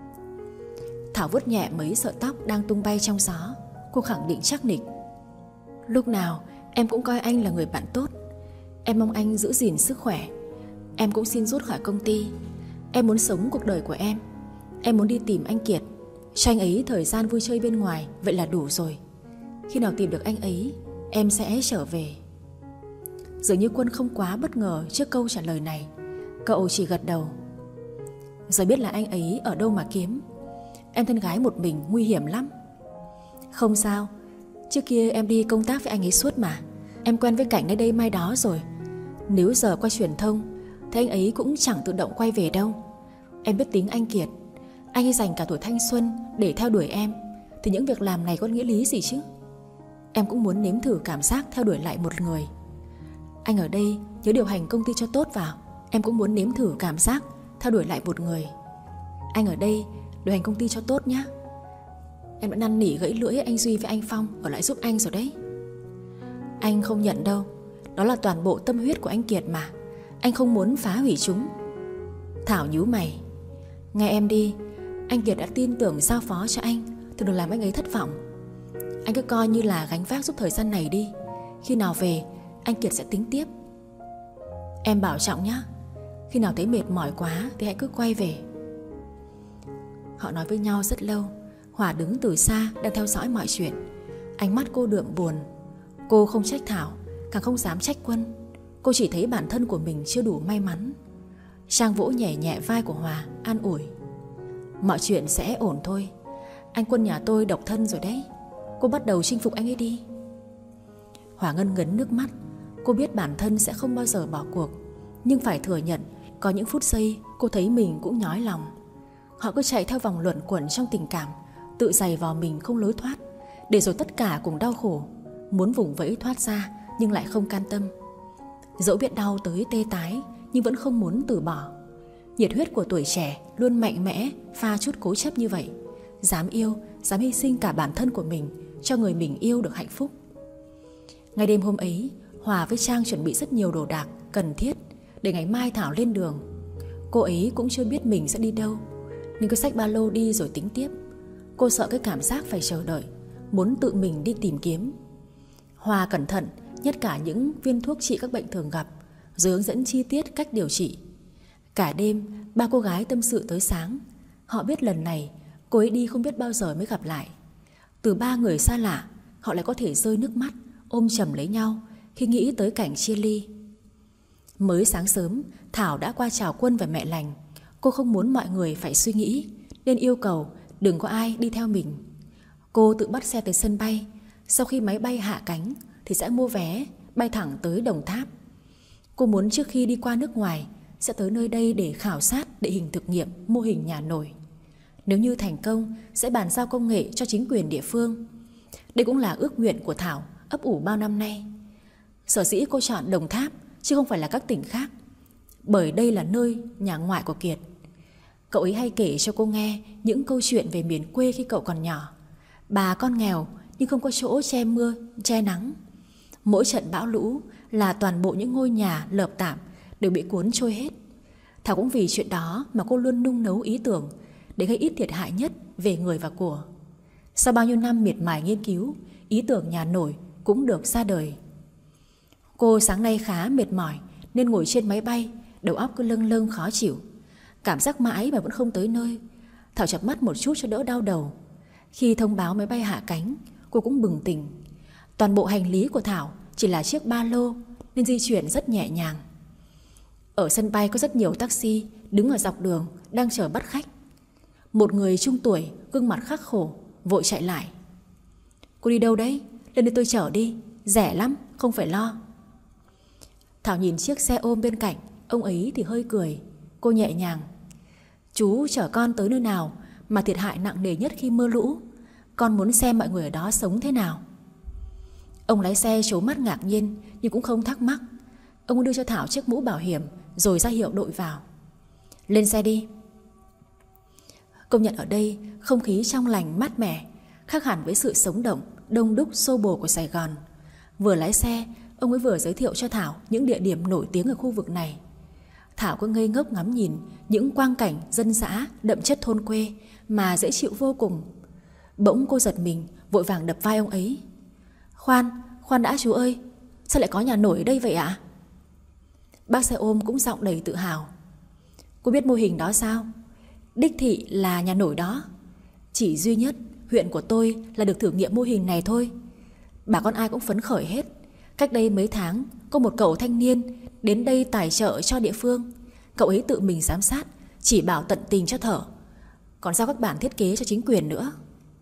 Thảo vuốt nhẹ mấy sợi tóc đang tung bay trong gió. Cô khẳng định chắc nịch: Lúc nào em cũng coi anh là người bạn tốt. Em mong anh giữ gìn sức khỏe. Em cũng xin rút khỏi công ty. Em muốn sống cuộc đời của em. Em muốn đi tìm anh Kiệt, cho anh ấy thời gian vui chơi bên ngoài. Vậy là đủ rồi. Khi nào tìm được anh ấy, em sẽ trở về. Dường như Quân không quá bất ngờ trước câu trả lời này. Cậu chỉ gật đầu. Giờ biết là anh ấy ở đâu mà kiếm. Em thân gái một mình nguy hiểm lắm. Không sao, trước kia em đi công tác với anh ấy suốt mà. Em quen với cảnh nơi đây mai đó rồi. Nếu giờ qua truyền thông thì anh ấy cũng chẳng tự động quay về đâu. Em biết tính anh Kiệt, anh ấy dành cả tuổi thanh xuân để theo đuổi em, thì những việc làm này có nghĩa lý gì chứ. Em cũng muốn nếm thử cảm giác theo đuổi lại một người. Anh ở đây nhớ điều hành công ty cho tốt vào. Em cũng muốn nếm thử cảm giác theo đuổi lại một người. Anh ở đây điều hành công ty cho tốt nhé. Em đã năn nỉ gãy lưỡi anh Duy với anh Phong ở lại giúp anh rồi đấy. Anh không nhận đâu. Đó là toàn bộ tâm huyết của anh Kiệt mà. Anh không muốn phá hủy chúng. Thảo nhíu mày. Nghe em đi, anh Kiệt đã tin tưởng giao phó cho anh thì đừng làm anh ấy thất vọng. Anh cứ coi như là gánh vác giúp thời gian này đi. Khi nào về anh Kiệt sẽ tính tiếp. Em bảo trọng nhé. Khi nào thấy mệt mỏi quá thì hãy cứ quay về. Họ nói với nhau rất lâu. Hòa đứng từ xa đang theo dõi mọi chuyện. Ánh mắt cô đượm buồn. Cô không trách Thảo, càng không dám trách Quân. Cô chỉ thấy bản thân của mình chưa đủ may mắn. Trang vỗ nhẹ nhẹ vai của Hòa, an ủi. Mọi chuyện sẽ ổn thôi. Anh Quân nhà tôi độc thân rồi đấy. Cô bắt đầu chinh phục anh ấy đi. Hòa ngân ngấn nước mắt. Cô biết bản thân sẽ không bao giờ bỏ cuộc, nhưng phải thừa nhận có những phút giây cô thấy mình cũng nhói lòng. Họ cứ chạy theo vòng luẩn quẩn trong tình cảm, tự giày vào mình không lối thoát, để rồi tất cả cùng đau khổ. Muốn vùng vẫy thoát ra nhưng lại không can tâm. Dẫu biết đau tới tê tái nhưng vẫn không muốn từ bỏ. Nhiệt huyết của tuổi trẻ luôn mạnh mẽ, pha chút cố chấp như vậy. Dám yêu, dám hy sinh cả bản thân của mình cho người mình yêu được hạnh phúc. Ngày đêm hôm ấy, Hòa với Trang chuẩn bị rất nhiều đồ đạc cần thiết để ngày mai Thảo lên đường. Cô ấy cũng chưa biết mình sẽ đi đâu, nhưng cứ xách ba lô đi rồi tính tiếp. Cô sợ cái cảm giác phải chờ đợi, muốn tự mình đi tìm kiếm. Hòa cẩn thận nhét cả những viên thuốc trị các bệnh thường gặp, rồi hướng dẫn chi tiết cách điều trị. Cả đêm ba cô gái tâm sự tới sáng. Họ biết lần này cô ấy đi không biết bao giờ mới gặp lại. Từ ba người xa lạ, họ lại có thể rơi nước mắt, ôm chầm lấy nhau khi nghĩ tới cảnh chia ly. Mới sáng sớm, Thảo đã qua chào Quân và mẹ lành. Cô không muốn mọi người phải suy nghĩ, nên yêu cầu đừng có ai đi theo mình. Cô tự bắt xe tới sân bay. Sau khi máy bay hạ cánh thì sẽ mua vé bay thẳng tới Đồng Tháp. Cô muốn trước khi đi qua nước ngoài sẽ tới nơi đây để khảo sát địa hình thực nghiệm mô hình nhà nổi. Nếu như thành công sẽ bàn giao công nghệ cho chính quyền địa phương. Đây cũng là ước nguyện của Thảo ấp ủ bao năm nay. Sở dĩ cô chọn Đồng Tháp chứ không phải là các tỉnh khác, bởi đây là nơi nhà ngoại của Kiệt. Cậu ấy hay kể cho cô nghe những câu chuyện về miền quê khi cậu còn nhỏ. Bà con nghèo nhưng không có chỗ che mưa, che nắng. Mỗi trận bão lũ là toàn bộ những ngôi nhà lợp tạm đều bị cuốn trôi hết. Thảo cũng vì chuyện đó mà cô luôn nung nấu ý tưởng để gây ít thiệt hại nhất về người và của. Sau bao nhiêu năm miệt mài nghiên cứu, ý tưởng nhà nổi cũng được ra đời. Cô sáng nay khá mệt mỏi nên ngồi trên máy bay, đầu óc cứ lâng lâng khó chịu. Cảm giác mãi mà vẫn không tới nơi. Thảo chợp mắt một chút cho đỡ đau đầu. Khi thông báo máy bay hạ cánh, cô cũng bừng tỉnh. Toàn bộ hành lý của Thảo chỉ là chiếc ba lô nên di chuyển rất nhẹ nhàng. Ở sân bay có rất nhiều taxi đứng ở dọc đường đang chờ bắt khách. Một người trung tuổi, gương mặt khắc khổ, vội chạy lại. Cô đi đâu đấy? Lên đây tôi chở đi, rẻ lắm, không phải lo. Thảo nhìn chiếc xe ôm bên cạnh, ông ấy thì hơi cười. Cô nhẹ nhàng. Chú chở con tới nơi nào mà thiệt hại nặng nề nhất khi mưa lũ? Con muốn xem mọi người ở đó sống thế nào. Ông lái xe trố mắt ngạc nhiên nhưng cũng không thắc mắc. Ông đưa cho Thảo chiếc mũ bảo hiểm rồi ra hiệu đội vào. Lên xe đi. Công nhận ở đây không khí trong lành mát mẻ, khác hẳn với sự sống động, đông đúc xô bồ của Sài Gòn. Vừa lái xe, ông ấy vừa giới thiệu cho Thảo những địa điểm nổi tiếng ở khu vực này. Thảo cứ ngây ngốc ngắm nhìn những quang cảnh dân dã đậm chất thôn quê mà dễ chịu vô cùng. Bỗng cô giật mình, vội vàng đập vai ông ấy. Khoan, khoan đã chú ơi, sao lại có nhà nổi ở đây vậy ạ? Bác xe ôm cũng giọng đầy tự hào. Cô biết mô hình đó sao? Đích thị là nhà nổi đó. Chỉ duy nhất huyện của tôi là được thử nghiệm mô hình này thôi. Bà con ai cũng phấn khởi hết. Cách đây mấy tháng có một cậu thanh niên đến đây tài trợ cho địa phương. Cậu ấy tự mình giám sát, chỉ bảo tận tình cho thở. còn giao các bản thiết kế cho chính quyền nữa.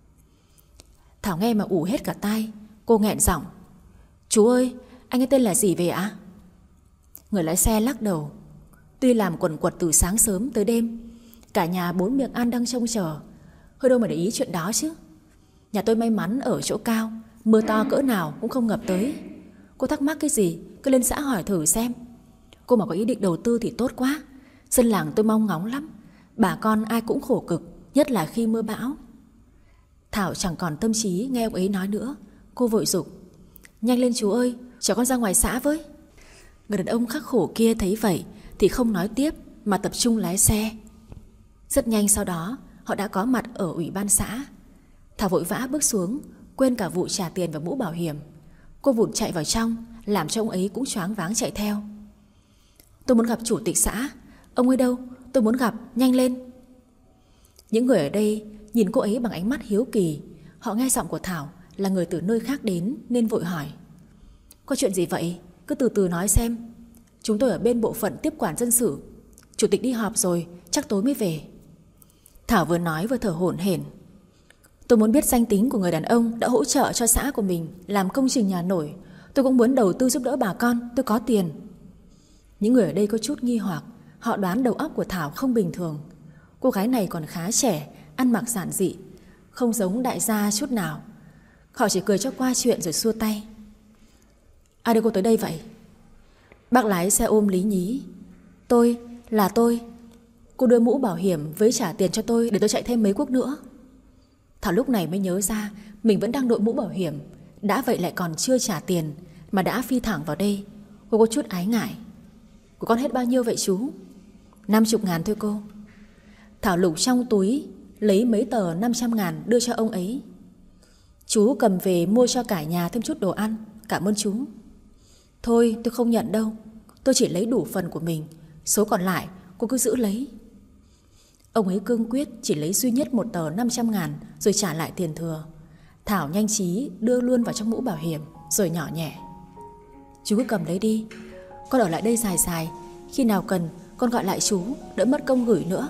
Thảo nghe mà ù hết cả tai. Cô nghẹn giọng: Chú ơi, anh ấy tên là gì vậy ạ? Người lái xe lắc đầu. Tuy làm quần quật từ sáng sớm tới đêm, cả nhà bốn miệng ăn đang trông chờ, hơi đâu mà để ý chuyện đó chứ. Nhà tôi may mắn ở chỗ cao, mưa to cỡ nào cũng không ngập tới. Cô thắc mắc cái gì cứ lên xã hỏi thử xem. Cô mà có ý định đầu tư thì tốt quá. Dân làng tôi mong ngóng lắm. Bà con ai cũng khổ cực, nhất là khi mưa bão. Thảo chẳng còn tâm trí nghe ông ấy nói nữa. Cô vội giục: Nhanh lên chú ơi, cho con ra ngoài xã với. Người đàn ông khắc khổ kia thấy vậy thì không nói tiếp mà tập trung lái xe. Rất nhanh sau đó họ đã có mặt ở ủy ban xã. Thảo vội vã bước xuống, quên cả vụ trả tiền và mũ bảo hiểm. Cô vụt chạy vào trong, làm cho ông ấy cũng choáng váng chạy theo. Tôi muốn gặp chủ tịch xã. Ông ấy đâu? Tôi muốn gặp, nhanh lên. Những người ở đây nhìn cô ấy bằng ánh mắt hiếu kỳ. Họ nghe giọng của Thảo là người từ nơi khác đến nên vội hỏi: Có chuyện gì vậy? Cứ từ từ nói xem. Chúng tôi ở bên bộ phận tiếp quản dân sự. Chủ tịch đi họp rồi, chắc tối mới về. Thảo vừa nói vừa thở hổn hển. Tôi muốn biết danh tính của người đàn ông đã hỗ trợ cho xã của mình làm công trình nhà nổi. Tôi cũng muốn đầu tư giúp đỡ bà con, tôi có tiền. Những người ở đây có chút nghi hoặc. Họ đoán đầu óc của Thảo không bình thường. Cô gái này còn khá trẻ, ăn mặc giản dị, không giống đại gia chút nào. Họ chỉ cười cho qua chuyện rồi xua tay. Ai đưa cô tới đây vậy? Bác lái xe ôm lý nhí. Tôi, là tôi. Cô đưa mũ bảo hiểm với trả tiền cho tôi để tôi chạy thêm mấy quốc nữa. Thảo lúc này mới nhớ ra mình vẫn đang đội mũ bảo hiểm. Đã vậy lại còn chưa trả tiền mà đã phi thẳng vào đây. Cô có chút ái ngại. Của con hết bao nhiêu vậy chú? Năm chục ngàn thôi cô. Thảo lục trong túi lấy mấy tờ năm trăm ngàn đưa cho ông ấy. Chú cầm về mua cho cả nhà thêm chút đồ ăn. Cảm ơn chú. Thôi tôi không nhận đâu. Tôi chỉ lấy đủ phần của mình. Số còn lại cô cứ giữ lấy. Ông ấy cương quyết chỉ lấy duy nhất một tờ năm trăm ngàn rồi trả lại tiền thừa. Thảo nhanh trí đưa luôn vào trong mũ bảo hiểm rồi nhỏ nhẹ: Chú cứ cầm lấy đi. Con ở lại đây dài dài. Khi nào cần con gọi lại chú, đỡ mất công gửi nữa.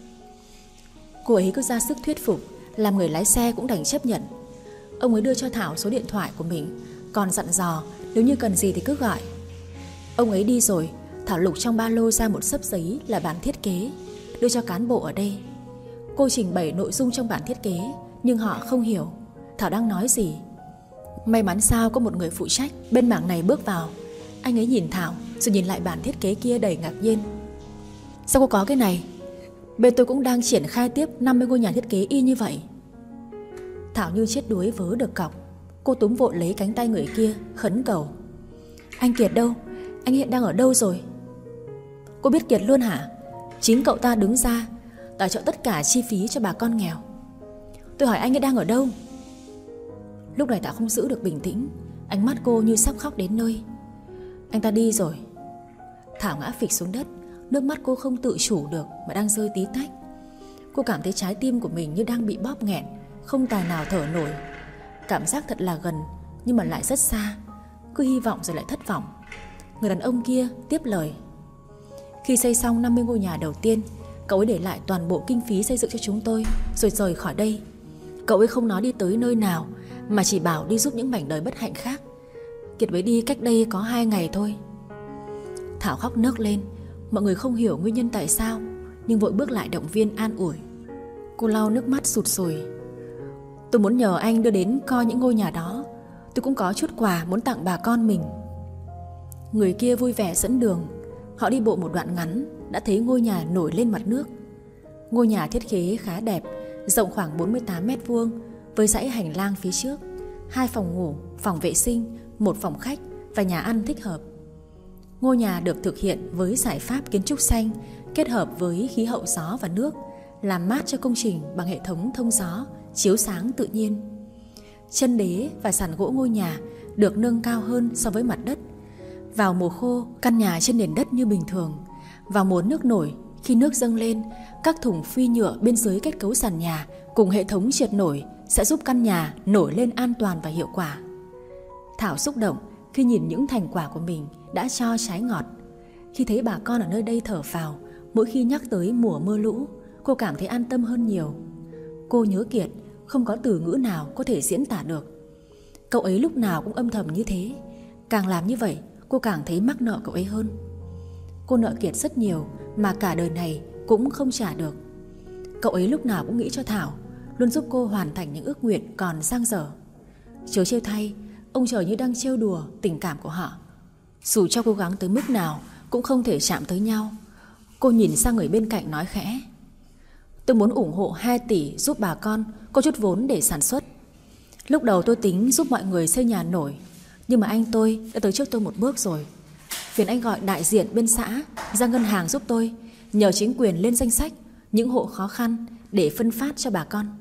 Cô ấy cứ ra sức thuyết phục, làm người lái xe cũng đành chấp nhận. Ông ấy đưa cho Thảo số điện thoại của mình, còn dặn dò nếu như cần gì thì cứ gọi. Ông ấy đi rồi, Thảo lục trong ba lô ra một xấp giấy là bản thiết kế, đưa cho cán bộ ở đây. Cô trình bày nội dung trong bản thiết kế, nhưng họ không hiểu Thảo đang nói gì. May mắn sao có một người phụ trách bên mảng này bước vào. Anh ấy nhìn Thảo rồi nhìn lại bản thiết kế kia đầy ngạc nhiên. Sao cô có cái này? Bên tôi cũng đang triển khai tiếp năm mươi ngôi nhà thiết kế y như vậy. Thảo như chết đuối vớ được cọc. Cô túm vội lấy cánh tay người kia khấn cầu: Anh Kiệt đâu? Anh hiện đang ở đâu rồi? Cô biết Kiệt luôn hả? Chính cậu ta đứng ra tài trợ tất cả chi phí cho bà con nghèo. Tôi hỏi anh ấy đang ở đâu? Lúc này Thảo không giữ được bình tĩnh. Ánh mắt cô như sắp khóc đến nơi. Anh ta đi rồi. Thảo ngã phịch xuống đất. Nước mắt cô không tự chủ được mà đang rơi tí tách. Cô cảm thấy trái tim của mình như đang bị bóp nghẹn, không tài nào thở nổi. Cảm giác thật là gần nhưng mà lại rất xa. Cứ hy vọng rồi lại thất vọng. Người đàn ông kia tiếp lời: Khi xây xong năm mươi ngôi nhà đầu tiên, cậu ấy để lại toàn bộ kinh phí xây dựng cho chúng tôi rồi rời khỏi đây. Cậu ấy không nói đi tới nơi nào, mà chỉ bảo đi giúp những mảnh đời bất hạnh khác. Kiệt mới đi cách đây có hai ngày thôi. Thảo khóc nấc lên. Mọi người không hiểu nguyên nhân tại sao, nhưng vội bước lại động viên an ủi. Cô lau nước mắt sụt sùi. Tôi muốn nhờ anh đưa đến coi những ngôi nhà đó. Tôi cũng có chút quà muốn tặng bà con mình. Người kia vui vẻ dẫn đường. Họ đi bộ một đoạn ngắn đã thấy ngôi nhà nổi lên mặt nước. Ngôi nhà thiết kế khá đẹp, rộng khoảng bốn mươi tám mét vuông, với dãy hành lang phía trước, hai phòng ngủ, phòng vệ sinh, một phòng khách và nhà ăn thích hợp. Ngôi nhà được thực hiện với giải pháp kiến trúc xanh kết hợp với khí hậu gió và nước, làm mát cho công trình bằng hệ thống thông gió, chiếu sáng tự nhiên. Chân đế và sàn gỗ ngôi nhà được nâng cao hơn so với mặt đất. Vào mùa khô, căn nhà trên nền đất như bình thường. Vào mùa nước nổi, khi nước dâng lên, các thùng phi nhựa bên dưới kết cấu sàn nhà cùng hệ thống trượt nổi sẽ giúp căn nhà nổi lên an toàn và hiệu quả. Thảo xúc động khi nhìn những thành quả của mình đã cho trái ngọt. Khi thấy bà con ở nơi đây thở phào mỗi khi nhắc tới mùa mưa lũ, cô cảm thấy an tâm hơn nhiều. Cô nhớ Kiệt, không có từ ngữ nào có thể diễn tả được. Cậu ấy lúc nào cũng âm thầm như thế. Càng làm như vậy, cô càng thấy mắc nợ cậu ấy hơn. Cô nợ Kiệt rất nhiều mà cả đời này cũng không trả được. Cậu ấy lúc nào cũng nghĩ cho Thảo, luôn giúp cô hoàn thành những ước nguyện còn dang dở. Chớ trêu thay, ông trời như đang trêu đùa tình cảm của họ. Dù cho cố gắng tới mức nào cũng không thể chạm tới nhau. Cô nhìn sang người bên cạnh nói khẽ: tôi muốn ủng hộ hai tỷ giúp bà con có chút vốn để sản xuất. Lúc đầu tôi tính giúp mọi người xây nhà nổi, nhưng mà anh tôi đã tới trước tôi một bước rồi. Phiền anh gọi đại diện bên xã ra ngân hàng giúp tôi, nhờ chính quyền lên danh sách những hộ khó khăn để phân phát cho bà con.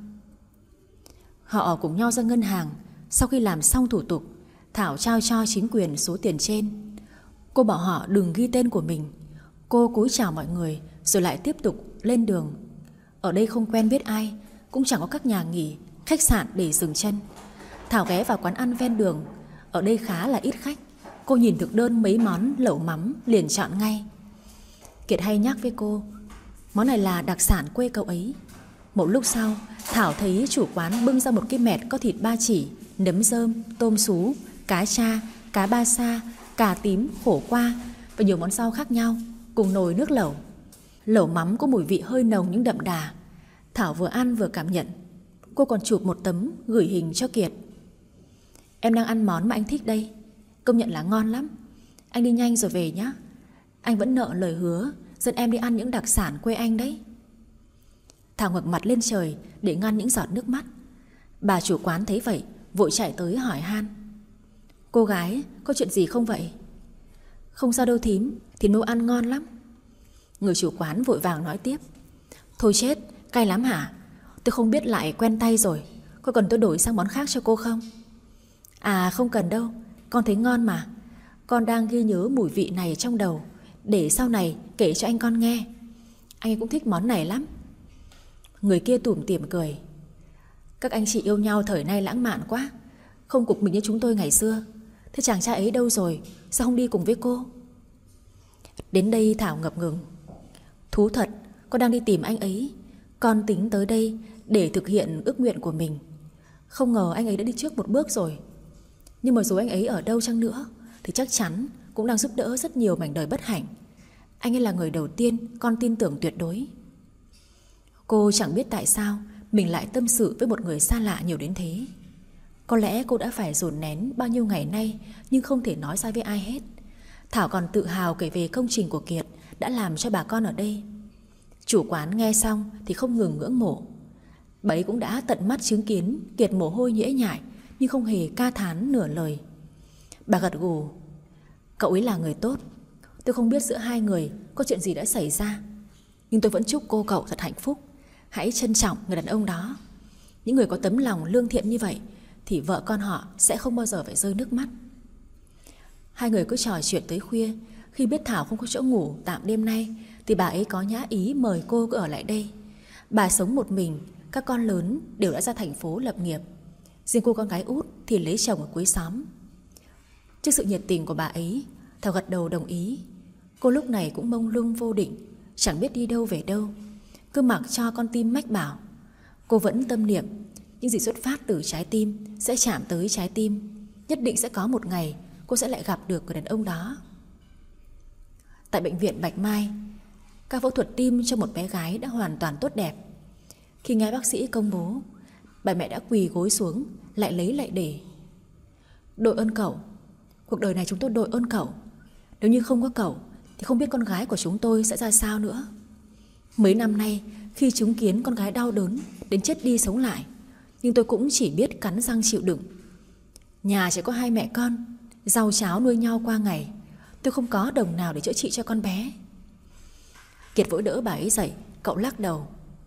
Họ cùng nhau ra ngân hàng. Sau khi làm xong thủ tục, Thảo trao cho chính quyền số tiền trên. Cô bảo họ đừng ghi tên của mình. Cô cúi chào mọi người rồi lại tiếp tục lên đường. Ở đây không quen biết ai, cũng chẳng có các nhà nghỉ, khách sạn để dừng chân. Thảo ghé vào quán ăn ven đường. Ở đây khá là ít khách. Cô nhìn thực đơn mấy món lẩu mắm liền chọn ngay. Kiệt hay nhắc với cô, món này là đặc sản quê cậu ấy. Một lúc sau, Thảo thấy chủ quán bưng ra một cái mẹt có thịt ba chỉ, nấm rơm, tôm sú, cá cha, cá ba sa, cà tím, khổ qua và nhiều món rau khác nhau, cùng nồi nước lẩu. Lẩu mắm có mùi vị hơi nồng nhưng đậm đà. Thảo vừa ăn vừa cảm nhận. Cô còn chụp một tấm gửi hình cho Kiệt. Em đang ăn món mà anh thích đây, công nhận là ngon lắm. Anh đi nhanh rồi về nhé. Anh vẫn nợ lời hứa dẫn em đi ăn những đặc sản quê anh đấy. Thảo ngẩng mặt lên trời để ngăn những giọt nước mắt. Bà chủ quán thấy vậy vội chạy tới hỏi han: cô gái có chuyện gì không vậy? Không sao đâu thím, thím nấu ăn ngon lắm. Người chủ quán vội vàng nói tiếp: thôi chết, cay lắm hả? Tôi không biết lại quen tay rồi. Có cần tôi đổi sang món khác cho cô không? À không cần đâu, con thấy ngon mà. Con đang ghi nhớ mùi vị này trong đầu, để sau này kể cho anh con nghe. Anh cũng thích món này lắm. Người kia tủm tỉm cười: các anh chị yêu nhau thời nay lãng mạn quá, không cục mình như chúng tôi ngày xưa. Thế chàng trai ấy đâu rồi, sao không đi cùng với cô? Đến đây Thảo ngập ngừng. Thú thật, con đang đi tìm anh ấy. Con tính tới đây để thực hiện ước nguyện của mình. Không ngờ anh ấy đã đi trước một bước rồi. Nhưng mà dù anh ấy ở đâu chăng nữa thì chắc chắn cũng đang giúp đỡ rất nhiều mảnh đời bất hạnh. Anh ấy là người đầu tiên con tin tưởng tuyệt đối. Cô chẳng biết tại sao mình lại tâm sự với một người xa lạ nhiều đến thế. Có lẽ cô đã phải dồn nén bao nhiêu ngày nay nhưng không thể nói ra với ai hết. Thảo còn tự hào kể về công trình của Kiệt đã làm cho bà con ở đây. Chủ quán nghe xong thì không ngừng ngưỡng mộ. Bà ấy cũng đã tận mắt chứng kiến Kiệt mồ hôi nhễ nhại nhưng không hề ca thán nửa lời. Bà gật gù: cậu ấy là người tốt. Tôi không biết giữa hai người có chuyện gì đã xảy ra, nhưng tôi vẫn chúc cô cậu thật hạnh phúc. Hãy trân trọng người đàn ông đó. Những người có tấm lòng lương thiện như vậy thì vợ con họ sẽ không bao giờ phải rơi nước mắt. Hai người cứ trò chuyện tới khuya. Khi biết Thảo không có chỗ ngủ tạm đêm nay thì bà ấy có nhã ý mời cô cứ ở lại đây. Bà sống một mình, các con lớn đều đã ra thành phố lập nghiệp. Riêng cô con gái út thì lấy chồng ở cuối xóm. Trước sự nhiệt tình của bà ấy, Thảo gật đầu đồng ý. Cô lúc này cũng mông lung vô định, chẳng biết đi đâu về đâu, cứ mặc cho con tim mách bảo. Cô vẫn tâm niệm những gì xuất phát từ trái tim sẽ chạm tới trái tim. Nhất định sẽ có một ngày cô sẽ lại gặp được người đàn ông đó. Tại bệnh viện Bạch Mai, ca phẫu thuật tim cho một bé gái đã hoàn toàn tốt đẹp. Khi nghe bác sĩ công bố, bà mẹ đã quỳ gối xuống, lại lấy lại để. Đội ơn cậu, cuộc đời này chúng tôi đội ơn cậu. Nếu như không có cậu thì không biết con gái của chúng tôi sẽ ra sao nữa. Mấy năm nay khi chứng kiến con gái đau đớn đến chết đi sống lại, nhưng tôi cũng chỉ biết cắn răng chịu đựng. Nhà chỉ có hai mẹ con, rau cháo nuôi nhau qua ngày. Tôi không có đồng nào để chữa trị cho con bé. Kiệt vội đỡ bà ấy dậy. Cậu lắc đầu: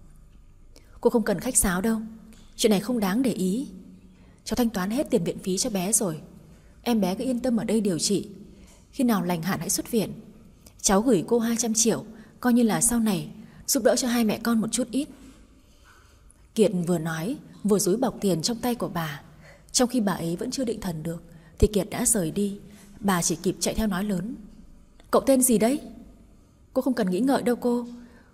cô không cần khách sáo đâu, chuyện này không đáng để ý. Cháu thanh toán hết tiền viện phí cho bé rồi. Em bé cứ yên tâm ở đây điều trị. Khi nào lành hẳn hãy xuất viện. Cháu gửi cô hai trăm triệu, coi như là sau này giúp đỡ cho hai mẹ con một chút ít. Kiệt vừa nói vừa dúi bọc tiền trong tay của bà. Trong khi bà ấy vẫn chưa định thần được thì Kiệt đã rời đi. Bà chỉ kịp chạy theo nói lớn: cậu tên gì đấy? Cô không cần nghĩ ngợi đâu cô.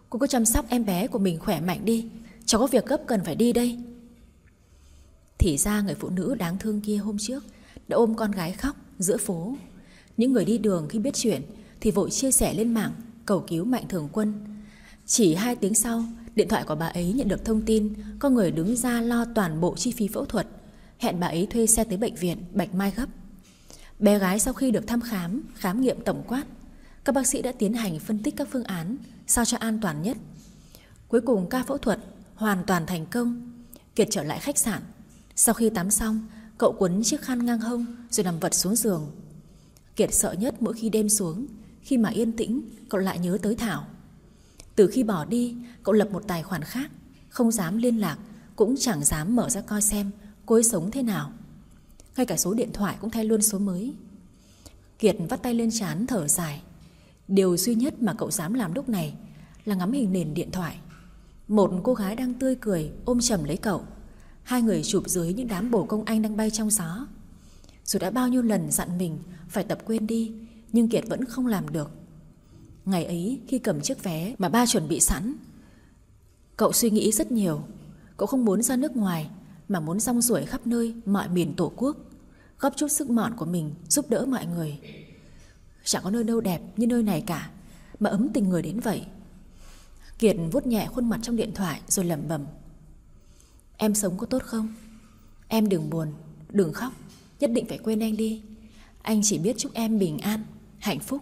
Cô cứ chăm sóc em bé của mình khỏe mạnh đi, cháu có việc gấp cần phải đi đây. Thì ra người phụ nữ đáng thương kia hôm trước đã ôm con gái khóc giữa phố. Những người đi đường khi biết chuyện thì vội chia sẻ lên mạng cầu cứu Mạnh Thường Quân. Chỉ hai tiếng sau, điện thoại của bà ấy nhận được thông tin có người đứng ra lo toàn bộ chi phí phẫu thuật, hẹn bà ấy thuê xe tới bệnh viện Bạch Mai gấp. Bé gái sau khi được thăm khám, khám nghiệm tổng quát, các bác sĩ đã tiến hành phân tích các phương án sao cho an toàn nhất. Cuối cùng ca phẫu thuật hoàn toàn thành công. Kiệt trở lại khách sạn. Sau khi tắm xong, cậu quấn chiếc khăn ngang hông rồi nằm vật xuống giường. Kiệt sợ nhất mỗi khi đêm xuống, khi mà yên tĩnh, cậu lại nhớ tới Thảo. Từ khi bỏ đi, cậu lập một tài khoản khác, không dám liên lạc, cũng chẳng dám mở ra coi xem cô ấy sống thế nào. Ngay cả số điện thoại cũng thay luôn số mới. Kiệt vắt tay lên trán thở dài. Điều duy nhất mà cậu dám làm lúc này là ngắm hình nền điện thoại. Một cô gái đang tươi cười ôm chầm lấy cậu. Hai người chụp dưới những đám bồ công anh đang bay trong gió. Dù đã bao nhiêu lần dặn mình phải tập quên đi, nhưng Kiệt vẫn không làm được. Ngày ấy khi cầm chiếc vé mà ba chuẩn bị sẵn, cậu suy nghĩ rất nhiều. Cậu không muốn ra nước ngoài, mà muốn rong ruổi khắp nơi mọi miền Tổ quốc, góp chút sức mọn của mình giúp đỡ mọi người. Chẳng có nơi đâu đẹp như nơi này cả, mà ấm tình người đến vậy. Kiệt vuốt nhẹ khuôn mặt trong điện thoại rồi lẩm bẩm: Em sống có tốt không? Em đừng buồn, đừng khóc, nhất định phải quên anh đi. Anh chỉ biết chúc em bình an, hạnh phúc.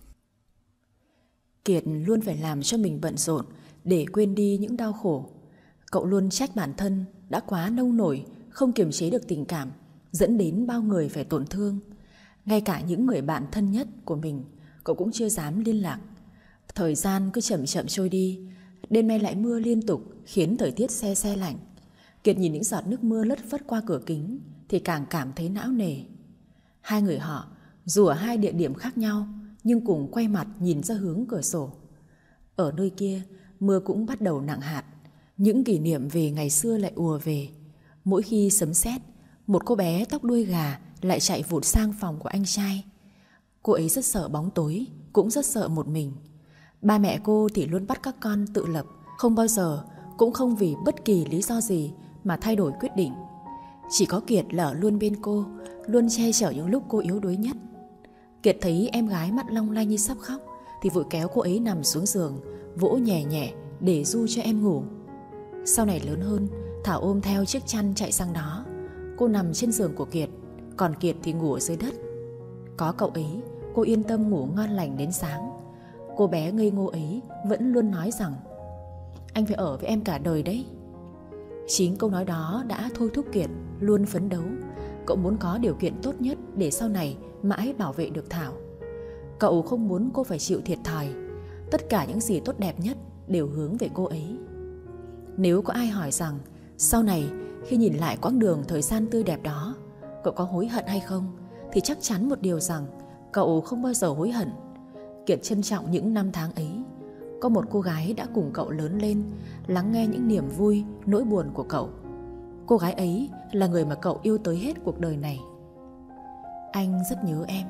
Kiệt luôn phải làm cho mình bận rộn để quên đi những đau khổ. Cậu luôn trách bản thân đã quá nông nổi, không kiềm chế được tình cảm, dẫn đến bao người phải tổn thương. Ngay cả những người bạn thân nhất của mình, cậu cũng chưa dám liên lạc. Thời gian cứ chậm chậm trôi đi. Đêm nay lại mưa liên tục, khiến thời tiết se se lạnh. Kiệt nhìn những giọt nước mưa lất phất qua cửa kính thì càng cảm thấy não nề. Hai người họ, dù ở hai địa điểm khác nhau, nhưng cùng quay mặt nhìn ra hướng cửa sổ. Ở nơi kia, mưa cũng bắt đầu nặng hạt. Những kỷ niệm về ngày xưa lại ùa về. Mỗi khi sấm sét, một cô bé tóc đuôi gà lại chạy vụt sang phòng của anh trai. Cô ấy rất sợ bóng tối, cũng rất sợ một mình. Ba mẹ cô thì luôn bắt các con tự lập, không bao giờ, cũng không vì bất kỳ lý do gì mà thay đổi quyết định. Chỉ có Kiệt là luôn bên cô, luôn che chở những lúc cô yếu đuối nhất. Kiệt thấy em gái mắt long lanh như sắp khóc thì vội kéo cô ấy nằm xuống giường, vỗ nhẹ nhẹ để ru cho em ngủ. Sau này lớn hơn, Thảo ôm theo chiếc chăn chạy sang đó. Cô nằm trên giường của Kiệt, còn Kiệt thì ngủ ở dưới đất. Có cậu ấy, cô yên tâm ngủ ngon lành đến sáng. Cô bé ngây ngô ấy vẫn luôn nói rằng anh phải ở với em cả đời đấy. Chính câu nói đó đã thôi thúc Kiệt luôn phấn đấu. Cậu muốn có điều kiện tốt nhất để sau này mãi bảo vệ được Thảo. Cậu không muốn cô phải chịu thiệt thòi. Tất cả những gì tốt đẹp nhất đều hướng về cô ấy. Nếu có ai hỏi rằng sau này khi nhìn lại quãng đường thời gian tươi đẹp đó, cậu có hối hận hay không, thì chắc chắn một điều rằng cậu không bao giờ hối hận. Kiệt trân trọng những năm tháng ấy. Có một cô gái đã cùng cậu lớn lên, lắng nghe những niềm vui, nỗi buồn của cậu. Cô gái ấy là người mà cậu yêu tới hết cuộc đời này. Anh rất nhớ em.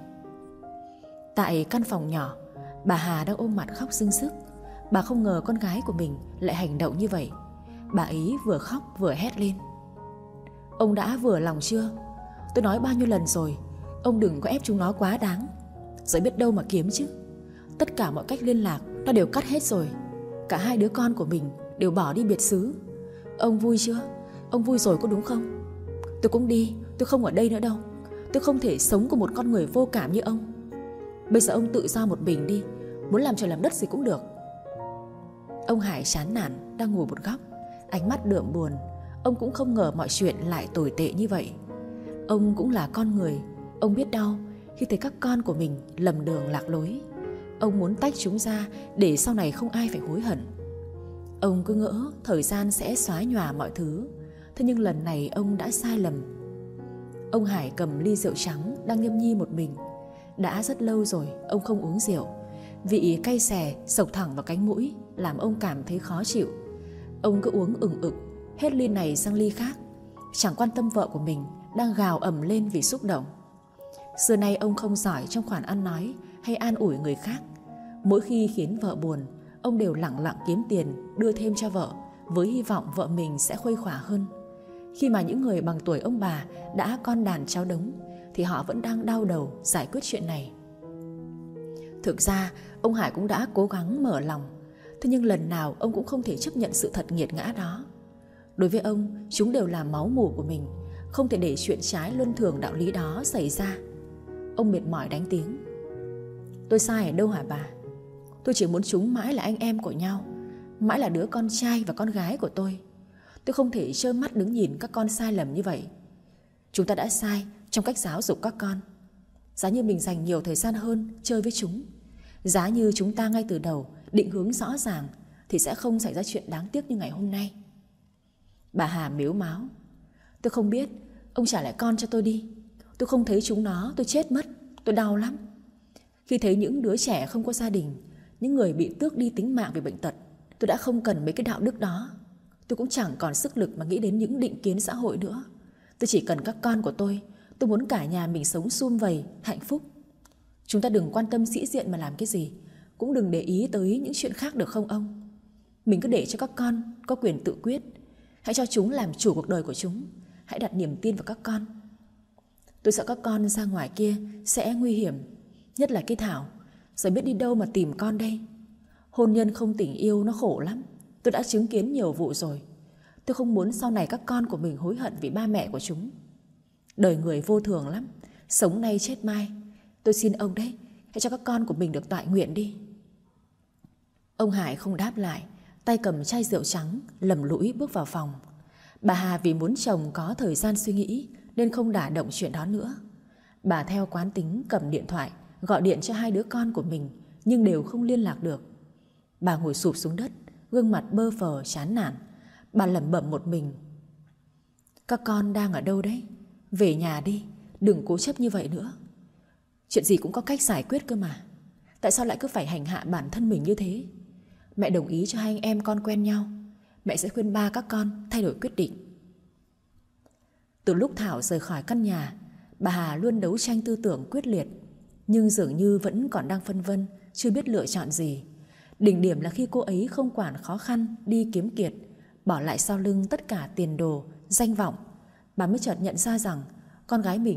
Tại căn phòng nhỏ, bà Hà đang ôm mặt khóc sưng sức. Bà không ngờ con gái của mình lại hành động như vậy. Bà ấy vừa khóc vừa hét lên: Ông đã vừa lòng chưa? Tôi nói bao nhiêu lần rồi, ông đừng có ép chúng nó quá đáng. Rồi biết đâu mà kiếm chứ. Tất cả mọi cách liên lạc nó đều cắt hết rồi. Cả hai đứa con của mình đều bỏ đi biệt xứ. Ông vui chưa? Ông vui rồi có đúng không? Tôi cũng đi, tôi không ở đây nữa đâu. Tôi không thể sống cùng một con người vô cảm như ông. Bây giờ ông tự do một mình đi, muốn làm trời làm đất gì cũng được. Ông Hải chán nản đang ngồi một góc, ánh mắt đượm buồn. Ông cũng không ngờ mọi chuyện lại tồi tệ như vậy. Ông cũng là con người. Ông biết đau khi thấy các con của mình lầm đường lạc lối. Ông muốn tách chúng ra để sau này không ai phải hối hận. Ông cứ ngỡ thời gian sẽ xóa nhòa mọi thứ. Thế nhưng lần này ông đã sai lầm. Ông Hải cầm ly rượu trắng đang nhâm nhi một mình. Đã rất lâu rồi ông không uống rượu. Vị cay xè xộc thẳng vào cánh mũi làm ông cảm thấy khó chịu. Ông cứ uống ừng ực, hết ly này sang ly khác, chẳng quan tâm vợ của mình đang gào ầm lên vì xúc động. Xưa nay ông không giỏi trong khoản ăn nói hay an ủi người khác. Mỗi khi khiến vợ buồn, ông đều lẳng lặng kiếm tiền đưa thêm cho vợ, với hy vọng vợ mình sẽ khuây khỏa hơn. Khi mà những người bằng tuổi ông bà đã con đàn cháu đống thì họ vẫn đang đau đầu giải quyết chuyện này. Thực ra ông Hải cũng đã cố gắng mở lòng, thế nhưng lần nào ông cũng không thể chấp nhận sự thật nghiệt ngã đó. Đối với ông, chúng đều là máu mủ của mình, không thể để chuyện trái luân thường đạo lý đó xảy ra. Ông mệt mỏi đánh tiếng. Tôi sai ở đâu hả bà? Tôi chỉ muốn chúng mãi là anh em của nhau, mãi là đứa con trai và con gái của tôi. Tôi không thể trơ mắt đứng nhìn các con sai lầm như vậy. Chúng ta đã sai trong cách giáo dục các con. Giá như mình dành nhiều thời gian hơn chơi với chúng, giá như chúng ta ngay từ đầu định hướng rõ ràng, thì sẽ không xảy ra chuyện đáng tiếc như ngày hôm nay. Bà Hà mếu máo. Tôi không biết, ông trả lại con cho tôi đi. Tôi không thấy chúng nó, tôi chết mất. Tôi đau lắm. Khi thấy những đứa trẻ không có gia đình, những người bị tước đi tính mạng vì bệnh tật, tôi đã không cần mấy cái đạo đức đó. Tôi cũng chẳng còn sức lực mà nghĩ đến những định kiến xã hội nữa. Tôi chỉ cần các con của tôi. Tôi muốn cả nhà mình sống sum vầy, hạnh phúc. Chúng ta đừng quan tâm sĩ diện mà làm cái gì, cũng đừng để ý tới những chuyện khác được không ông? Mình cứ để cho các con có quyền tự quyết. Hãy cho chúng làm chủ cuộc đời của chúng. Hãy đặt niềm tin vào các con. Tôi sợ các con ra ngoài kia sẽ nguy hiểm, nhất là cái Thảo. Giờ biết đi đâu mà tìm con đây? Hôn nhân không tình yêu nó khổ lắm. Tôi đã chứng kiến nhiều vụ rồi. Tôi không muốn sau này các con của mình hối hận vì ba mẹ của chúng. Đời người vô thường lắm, sống nay chết mai. Tôi xin ông đấy, hãy cho các con của mình được toại nguyện đi. Ông Hải không đáp lại, tay cầm chai rượu trắng, lầm lũi bước vào phòng. Bà Hà vì muốn chồng có thời gian suy nghĩ nên không đả động chuyện đó nữa. Bà theo quán tính cầm điện thoại, gọi điện cho hai đứa con của mình, nhưng đều không liên lạc được. Bà ngồi sụp xuống đất, gương mặt bơ phờ chán nản. Bà lẩm bẩm một mình. Các con đang ở đâu đấy? Về nhà đi, đừng cố chấp như vậy nữa. Chuyện gì cũng có cách giải quyết cơ mà. Tại sao lại cứ phải hành hạ bản thân mình như thế? Mẹ đồng ý cho hai anh em con quen nhau. Mẹ sẽ khuyên ba các con thay đổi quyết định. Từ lúc Thảo rời khỏi căn nhà, bà Hà luôn đấu tranh tư tưởng quyết liệt, nhưng dường như vẫn còn đang phân vân, chưa biết lựa chọn gì. Đỉnh điểm là khi cô ấy không quản khó khăn đi kiếm kiệt, bỏ lại sau lưng tất cả tiền đồ, danh vọng, bà mới chợt nhận ra rằng con gái mình